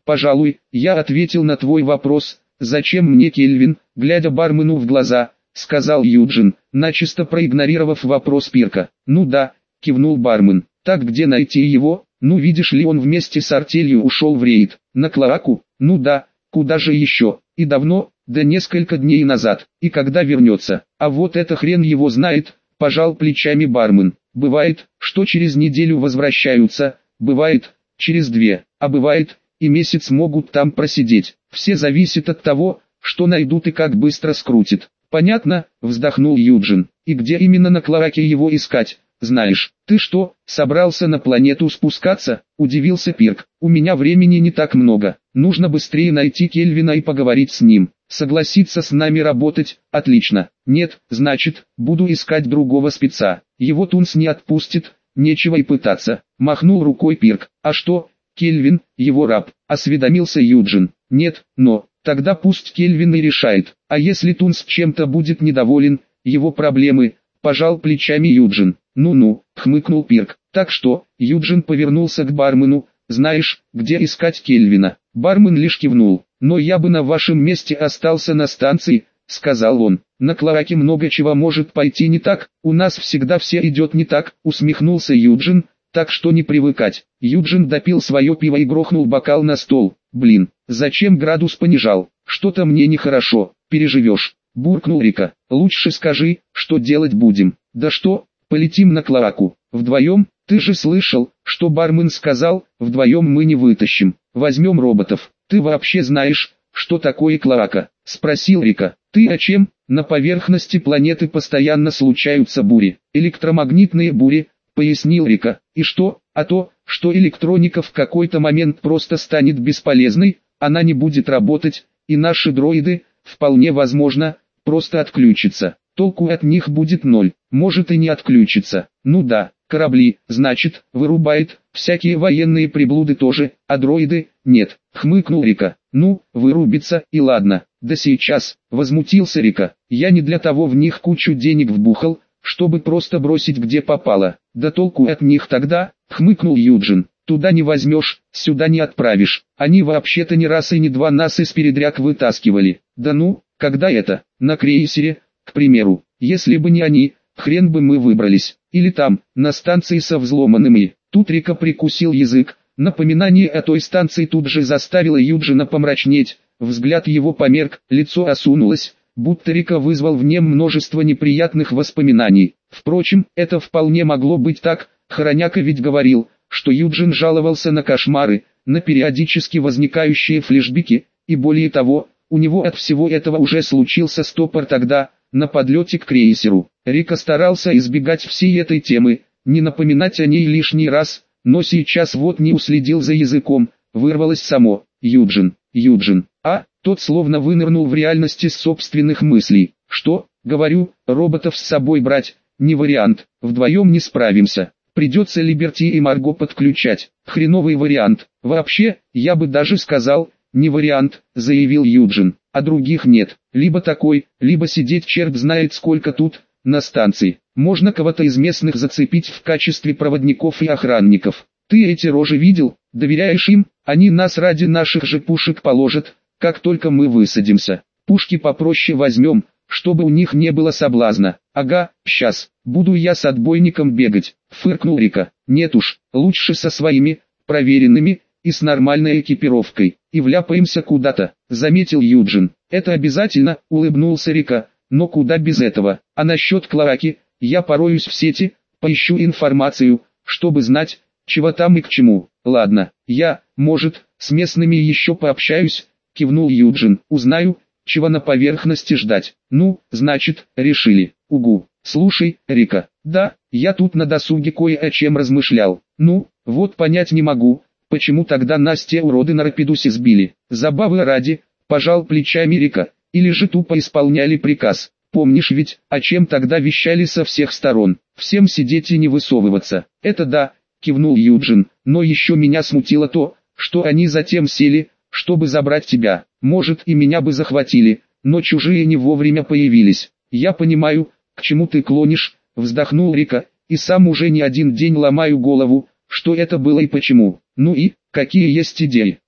Пожалуй, я ответил на твой вопрос, зачем мне Кельвин, глядя бармену в глаза, сказал Юджин, начисто проигнорировав вопрос Пирка. Ну да, кивнул бармен, так где найти его? Ну видишь ли, он вместе с артелью ушел в рейд, на Клоаку. Ну да, куда же еще, и давно, да несколько дней назад, и когда вернется, а вот это хрен его знает, пожал плечами бармен. Бывает, что через неделю возвращаются, бывает, через две, а бывает, и месяц могут там просидеть. Все зависит от того, что найдут и как быстро скрутит. Понятно, вздохнул Юджин. И где именно на Клоаке его искать? Знаешь, ты что, собрался на планету спускаться? Удивился Пирк. У меня времени не так много. Нужно быстрее найти Кельвина и поговорить с ним. Согласиться с нами работать? Отлично. Нет, значит, буду искать другого спеца. Его Тунс не отпустит, нечего и пытаться. Махнул рукой Пирк. А что, Кельвин, его раб? Осведомился Юджин. Нет, но, тогда пусть Кельвин и решает. А если Тунс чем-то будет недоволен, его проблемы, пожал плечами Юджин. Ну-ну, хмыкнул Пирк. Так что, Юджин повернулся к бармену, знаешь, где искать Кельвина? Бармен лишь кивнул. Но я бы на вашем месте остался на станции, сказал он. На Клоаке много чего может пойти не так, у нас всегда все идет не так, усмехнулся Юджин, так что не привыкать. Юджин допил свое пиво и грохнул бокал на стол. Блин, зачем градус понижал? Что-то мне нехорошо, переживешь. Буркнул Рика. Лучше скажи, что делать будем. Да что, полетим на Клоаку. Вдвоем, ты же слышал, что бармен сказал, вдвоем мы не вытащим. Возьмем роботов. Ты вообще знаешь, что такое Клоака? Спросил Рика. Ты о чем? На поверхности планеты постоянно случаются бури. Электромагнитные бури, пояснил Рика. И что? А то, что электроника в какой-то момент просто станет бесполезной, она не будет работать, и наши дроиды, вполне возможно, просто отключатся. Толку от них будет ноль, может и не отключится. Ну да, корабли, значит, вырубает, всякие военные приблуды тоже, а дроиды, нет, хмыкнул Рика. Ну, вырубится, и ладно, да сейчас, возмутился Рика, я не для того в них кучу денег вбухал, чтобы просто бросить где попало. Да толку от них тогда, хмыкнул Юджин. Туда не возьмешь, сюда не отправишь. Они вообще-то не раз и не два нас из передряг вытаскивали. Да ну, когда это? На крейсере, к примеру. Если бы не они, хрен бы мы выбрались. Или там, на станции со взломанными. Тут Рика прикусил язык. Напоминание о той станции тут же заставило Юджина помрачнеть. Взгляд его померк, лицо осунулось, будто Рика вызвал в нем множество неприятных воспоминаний. Впрочем, это вполне могло быть так. Хороняка ведь говорил, что Юджин жаловался на кошмары, на периодически возникающие флешбеки, и более того, у него от всего этого уже случился стопор тогда, на подлете к крейсеру. Рика старался избегать всей этой темы, не напоминать о ней лишний раз, но сейчас вот не уследил за языком, вырвалось само. Юджин, Юджин, а, тот словно вынырнул в реальности с собственных мыслей. Что, говорю, роботов с собой брать, не вариант, вдвоем не справимся. Придется Либерти и Марго подключать. Хреновый вариант. Вообще, я бы даже сказал, не вариант, заявил Юджин. А других нет. Либо такой, либо сидеть черт знает сколько тут, на станции. Можно кого-то из местных зацепить в качестве проводников и охранников. Ты эти рожи видел? Доверяешь им? Они нас ради наших же пушек положат, как только мы высадимся. Пушки попроще возьмем, чтобы у них не было соблазна. Ага, сейчас, буду я с отбойником бегать, фыркнул Рика. Нет уж, лучше со своими, проверенными, и с нормальной экипировкой, и вляпаемся куда-то, заметил Юджин. Это обязательно, улыбнулся Рика, но куда без этого. А насчет Клоаки, я пороюсь в сети, поищу информацию, чтобы знать, чего там и к чему. Ладно, я, может, с местными еще пообщаюсь, кивнул Юджин, узнаю, чего на поверхности ждать. Ну, значит, решили. Угу. Слушай, Рика, да, я тут на досуге кое о чем размышлял. Ну, вот понять не могу, почему тогда нас те уроды на Рапидусе сбили. Забавы ради, пожал плечами Рика, или же тупо исполняли приказ. Помнишь ведь, о чем тогда вещали со всех сторон? Всем сидеть и не высовываться. Это да, кивнул Юджин, но еще меня смутило то, что они затем сели, чтобы забрать тебя. Может, и меня бы захватили, но чужие не вовремя появились. Я понимаю, к чему ты клонишь, вздохнул Рика, и сам уже не один день ломаю голову, что это было и почему. Ну и, какие есть идеи?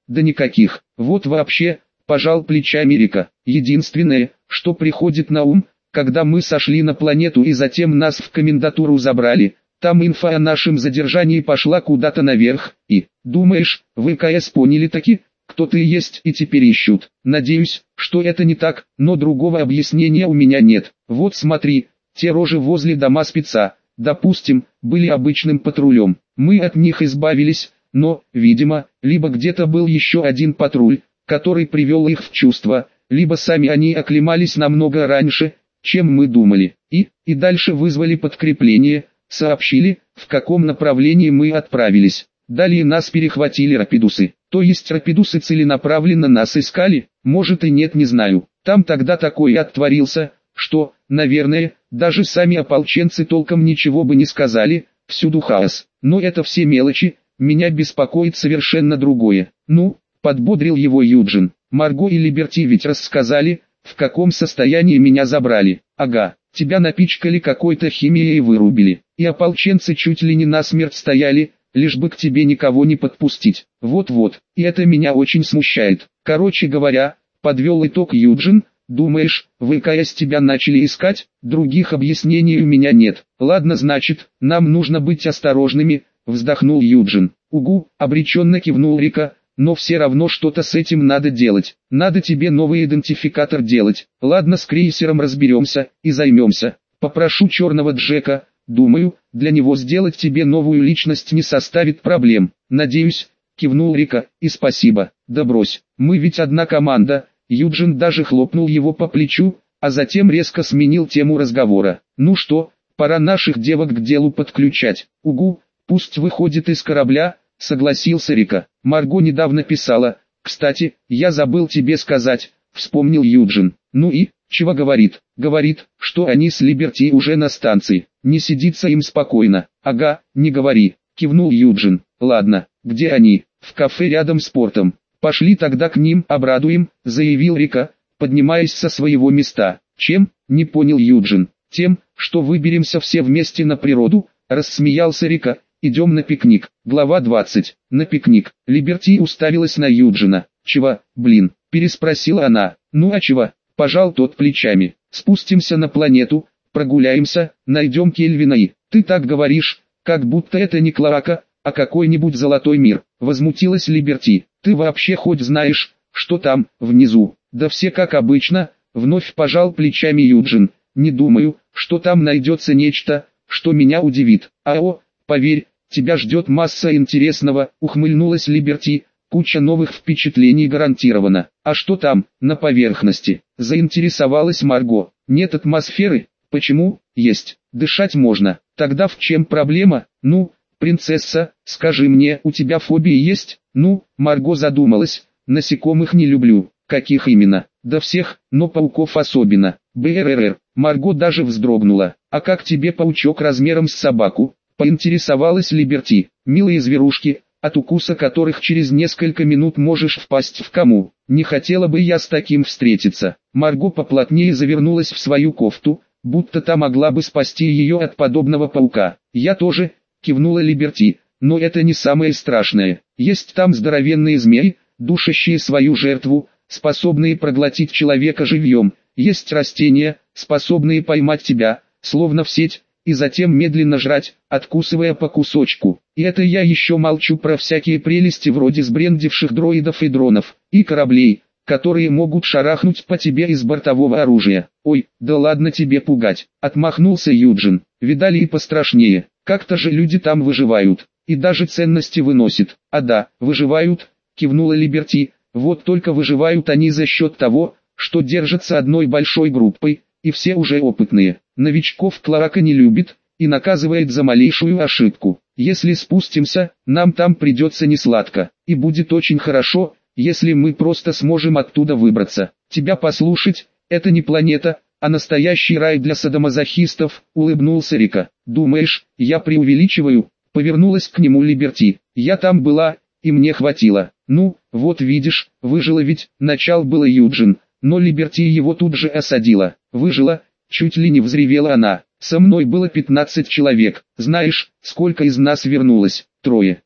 Да никаких. Вот вообще, пожал плечами Рика. Единственное, что приходит на ум, когда мы сошли на планету и затем нас в комендатуру забрали, там инфа о нашем задержании пошла куда-то наверх, и, думаешь, ВКС поняли таки, кто ты есть и теперь ищут. Надеюсь, что это не так, но другого объяснения у меня нет. Вот смотри, те рожи возле дома спеца, допустим, были обычным патрулем. Мы от них избавились, но, видимо, либо где-то был еще один патруль, который привел их в чувство, либо сами они оклемались намного раньше, чем мы думали, и, и дальше вызвали подкрепление, сообщили, в каком направлении мы отправились. Далее нас перехватили рапидусы, то есть рапидусы целенаправленно нас искали, может и нет, не знаю. Там тогда такой ад творился, что, наверное, даже сами ополченцы толком ничего бы не сказали, всюду хаос. Но это все мелочи, меня беспокоит совершенно другое. Ну, подбодрил его Юджин, Марго и Либерти ведь рассказали, в каком состоянии меня забрали. Ага, тебя напичкали какой-то химией и вырубили. И ополченцы чуть ли не насмерть стояли, лишь бы к тебе никого не подпустить. Вот-вот, и это меня очень смущает. Короче говоря, подвел итог Юджин, думаешь, ВКС тебя начали искать? Других объяснений у меня нет. Ладно, значит, нам нужно быть осторожными, вздохнул Юджин. Угу, обреченно кивнул Рика. Но все равно что-то с этим надо делать. Надо тебе новый идентификатор делать. Ладно, с крейсером разберемся и займемся. Попрошу черного Джека. Думаю, для него сделать тебе новую личность не составит проблем. Надеюсь, кивнул Рика, и спасибо. Да брось, мы ведь одна команда. Юджин даже хлопнул его по плечу, а затем резко сменил тему разговора. Ну что, пора наших девок к делу подключать. Угу, пусть выходит из корабля. Согласился Рика. Марго недавно писала. Кстати, я забыл тебе сказать, вспомнил Юджин. Ну и, чего говорит? Говорит, что они с Либерти уже на станции. Не сидится им спокойно. Ага, не говори, кивнул Юджин. Ладно, где они? В кафе рядом с портом. Пошли тогда к ним, обрадуем, заявил Рика, поднимаясь со своего места. Чем? Не понял Юджин. Тем, что выберемся все вместе на природу, рассмеялся Рика. Идем на пикник. Глава двадцать. На пикник. Либерти уставилась на Юджина. Чего, блин, переспросила она. Ну а чего? Пожал тот плечами. Спустимся на планету, прогуляемся, найдем Кельвина и... Ты так говоришь, как будто это не Клоака, а какой-нибудь золотой мир. Возмутилась Либерти. Ты вообще хоть знаешь, что там, внизу? Да все как обычно, вновь пожал плечами Юджин. Не думаю, что там найдется нечто, что меня удивит. Ао, поверь, тебя ждет масса интересного, ухмыльнулась Либерти, куча новых впечатлений гарантирована. А что там, на поверхности? Заинтересовалась Марго. Нет атмосферы? Почему? Есть. Дышать можно. Тогда в чем проблема? Ну, принцесса, скажи мне, у тебя фобии есть? Ну, Марго задумалась. Насекомых не люблю. Каких именно? Да всех, но пауков особенно. БРРР. Марго даже вздрогнула. А как тебе паучок размером с собаку? Поинтересовалась Либерти. Милые зверушки, от укуса которых через несколько минут можешь впасть в кому. Не хотела бы я с таким встретиться. Марго поплотнее завернулась в свою кофту, будто та могла бы спасти ее от подобного паука. Я тоже, кивнула Либерти, но это не самое страшное. Есть там здоровенные змеи, душащие свою жертву, способные проглотить человека живьем. Есть растения, способные поймать тебя, словно в сеть, и затем медленно жрать, откусывая по кусочку. И это я еще молчу про всякие прелести вроде сбрендивших дроидов и дронов, и кораблей, которые могут шарахнуть по тебе из бортового оружия. Ой, да ладно тебе пугать, отмахнулся Юджин. Видали и пострашнее, как-то же люди там выживают, и даже ценности выносят. А да, выживают, кивнула Либерти, вот только выживают они за счет того, что держатся одной большой группой, и все уже опытные. Новичков Клоака не любит, и наказывает за малейшую ошибку. Если спустимся, нам там придется несладко, и будет очень хорошо, если мы просто сможем оттуда выбраться. Тебя послушать, это не планета, а настоящий рай для садомазохистов, улыбнулся Рика. Думаешь, я преувеличиваю? Повернулась к нему Либерти. Я там была, и мне хватило. Ну, вот видишь, выжила ведь, начал было Юджин, но Либерти его тут же осадила. Выжила, чуть ли не взревела она. Со мной было пятнадцать человек. Знаешь, сколько из нас вернулось? Трое.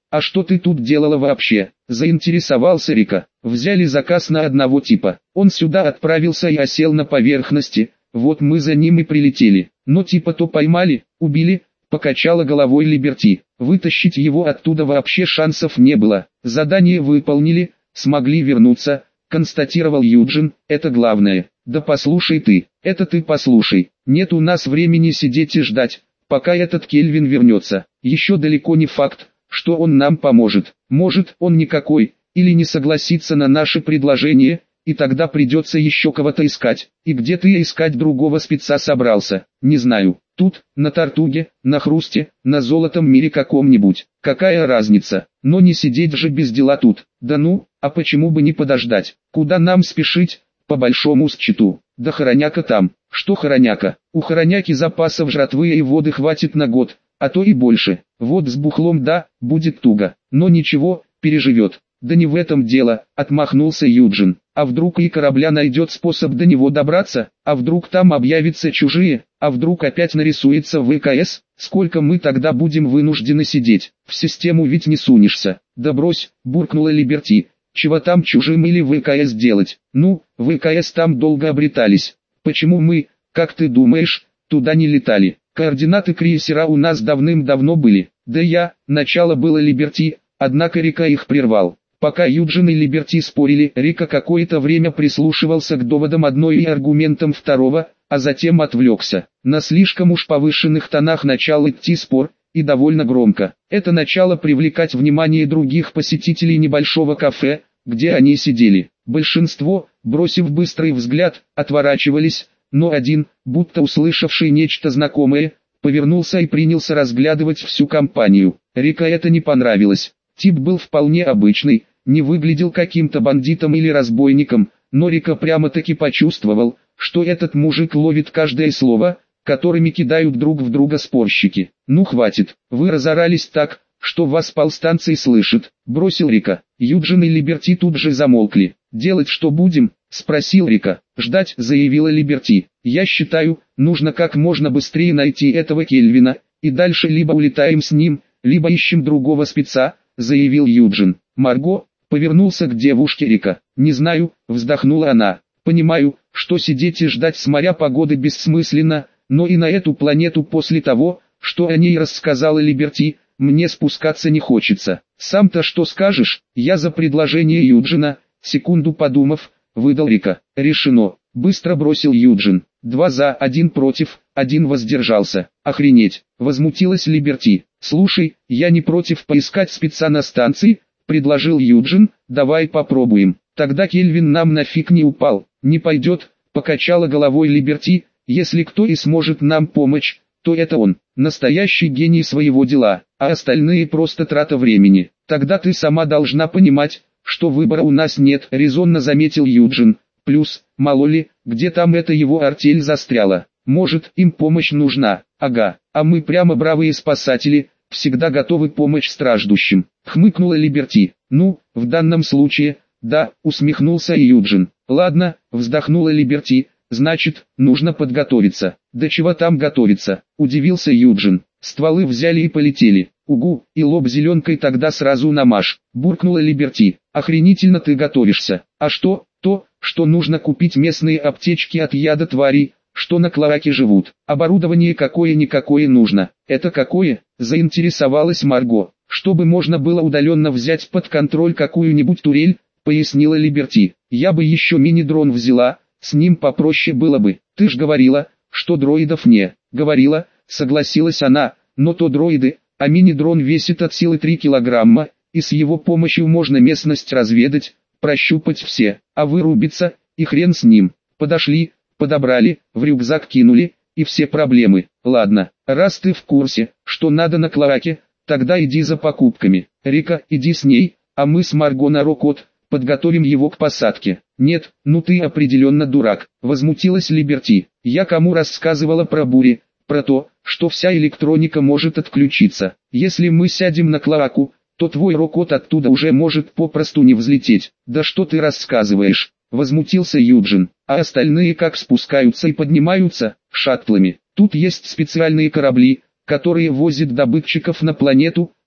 А что ты тут делала вообще? Заинтересовался Рика. Взяли заказ на одного типа. Он сюда отправился и осел на поверхности. Вот мы за ним и прилетели. Но типа то поймали, убили, покачала головой Либерти. Вытащить его оттуда вообще шансов не было. Задание выполнили, смогли вернуться, констатировал Юджин, это главное. Да послушай ты, это ты послушай. Нет у нас времени сидеть и ждать, пока этот Кельвин вернется. Еще далеко не факт, что он нам поможет. Может, он никакой, или не согласится на наше предложение, и тогда придется еще кого-то искать. И где ты искать другого спеца собрался? Не знаю. Тут, на Тартуге, на Хрусте, на Золотом мире каком-нибудь. Какая разница? Но не сидеть же без дела тут. Да ну, а почему бы не подождать? Куда нам спешить? По большому счету. Да хороняка там. Что хороняка? У хороняки запасов жратвы и воды хватит на год, а то и больше. Вот с бухлом да, будет туго. Но ничего, переживет. Да не в этом дело, отмахнулся Юджин. А вдруг и корабля найдет способ до него добраться? А вдруг там объявятся чужие? А вдруг опять нарисуется ВКС? Сколько мы тогда будем вынуждены сидеть? В систему ведь не сунешься. Да брось, буркнула Либерти. Чего там чужим или ВКС делать? Ну, ВКС там долго обретались. Почему мы, как ты думаешь, туда не летали? Координаты крейсера у нас давным-давно были. Да я, начало было Либерти, однако Рика их прервал. Пока Юджин и Либерти спорили, Рика какое-то время прислушивался к доводам одной и аргументам второго, а затем отвлекся. На слишком уж повышенных тонах начал идти спор, и довольно громко. Это начало привлекать внимание других посетителей небольшого кафе, где они сидели. Большинство, бросив быстрый взгляд, отворачивались, но один, будто услышавший нечто знакомое, повернулся и принялся разглядывать всю компанию. Рика это не понравилось. Тип был вполне обычный, не выглядел каким-то бандитом или разбойником, но Рика прямо-таки почувствовал, что этот мужик ловит каждое слово, которыми кидают друг в друга спорщики. «Ну хватит, вы разорались так, что вас полстанции слышит», — бросил Рика. Юджин и Либерти тут же замолкли. «Делать что будем?» — спросил Рика. «Ждать», — заявила Либерти. «Я считаю, нужно как можно быстрее найти этого Кельвина, и дальше либо улетаем с ним, либо ищем другого спеца», — заявил Юджин. Марго повернулся к девушке Рика. «Не знаю», — вздохнула она. «Понимаю, что сидеть и ждать с моря погоды бессмысленно, но и на эту планету после того, что о ней рассказала Либерти, мне спускаться не хочется. Сам-то что скажешь?» «Я за предложение Юджина», — секунду подумав, выдал Рика. «Решено», — быстро бросил Юджин. «Два за, один против, один воздержался». «Охренеть», — возмутилась Либерти. «Слушай, я не против поискать спеца на станции», — предложил Юджин. «Давай попробуем. Тогда Кельвин нам нафиг не упал». «Не пойдет», — покачала головой Либерти. «Если кто и сможет нам помочь, то это он, настоящий гений своего дела, а остальные просто трата времени. Тогда ты сама должна понимать, что выбора у нас нет», — резонно заметил Юджин. «Плюс, мало ли, где там эта его артель застряла. Может, им помощь нужна. Ага, а мы прямо бравые спасатели, всегда готовы помочь страждущим», — хмыкнула Либерти. «Ну, в данном случае, да», — усмехнулся Юджин. «Ладно», — вздохнула Либерти. «Значит, нужно подготовиться». «Да чего там готовиться?» — удивился Юджин. «Стволы взяли и полетели». «Угу, и лоб зеленкой тогда сразу намажь», — буркнула Либерти. «Охренительно ты готовишься. А что? То, что нужно купить местные аптечки от яда тварей, что на Клоаке живут. Оборудование какое-никакое нужно». «Это какое?» — заинтересовалась Марго. «Чтобы можно было удаленно взять под контроль какую-нибудь турель», — пояснила Либерти. «Я бы еще мини-дрон взяла, с ним попроще было бы. Ты ж говорила, что дроидов не». «Говорила», — согласилась она, — «но то дроиды, а мини-дрон весит от силы три килограмма, и с его помощью можно местность разведать, прощупать все, а вырубиться, и хрен с ним». Подошли, подобрали, в рюкзак кинули, и все проблемы. «Ладно, раз ты в курсе, что надо на Клоаке, тогда иди за покупками. Рика, иди с ней, а мы с Марго на Рокот, подготовим его к посадке». «Нет, ну ты определенно дурак», — возмутилась Либерти. «Я кому рассказывала про бури, про то, что вся электроника может отключиться. Если мы сядем на Клоаку, то твой Рокот оттуда уже может попросту не взлететь». «Да что ты рассказываешь?» — возмутился Юджин. «А остальные как спускаются и поднимаются?» «Шаттлами. Тут есть специальные корабли, которые возят добытчиков на планету,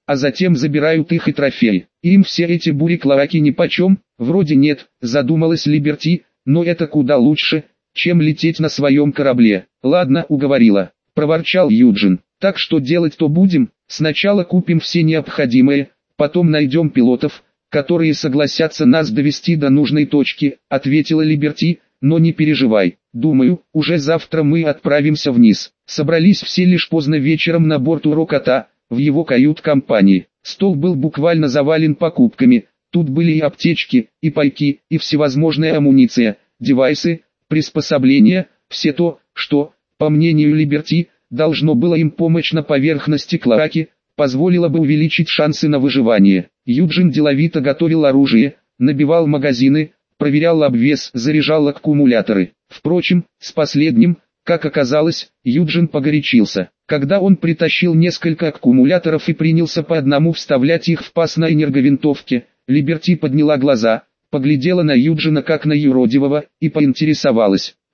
а затем забирают их и трофеи. Им все эти бури-клоаки нипочем? Вроде нет, задумалась Либерти, но это куда лучше, чем лететь на своем корабле. Ладно, уговорила, проворчал Юджин. Так что делать-то будем? Сначала купим все необходимое, потом найдем пилотов, которые согласятся нас довести до нужной точки, ответила Либерти, но не переживай, думаю, уже завтра мы отправимся вниз. Собрались все лишь поздно вечером на борту Рокота, в его кают-компании. Стол был буквально завален покупками, тут были и аптечки, и пайки, и всевозможная амуниция, девайсы, приспособления, все то, что, по мнению Либерти, должно было им помочь на поверхности Клоаки, позволило бы увеличить шансы на выживание. Юджин деловито готовил оружие, набивал магазины, проверял обвес, заряжал аккумуляторы. Впрочем, с последним, как оказалось, Юджин погорячился. Когда он притащил несколько аккумуляторов и принялся по одному вставлять их в паз на энерговинтовке, Либерти подняла глаза, поглядела на Юджина как на юродивого, и поинтересовалась: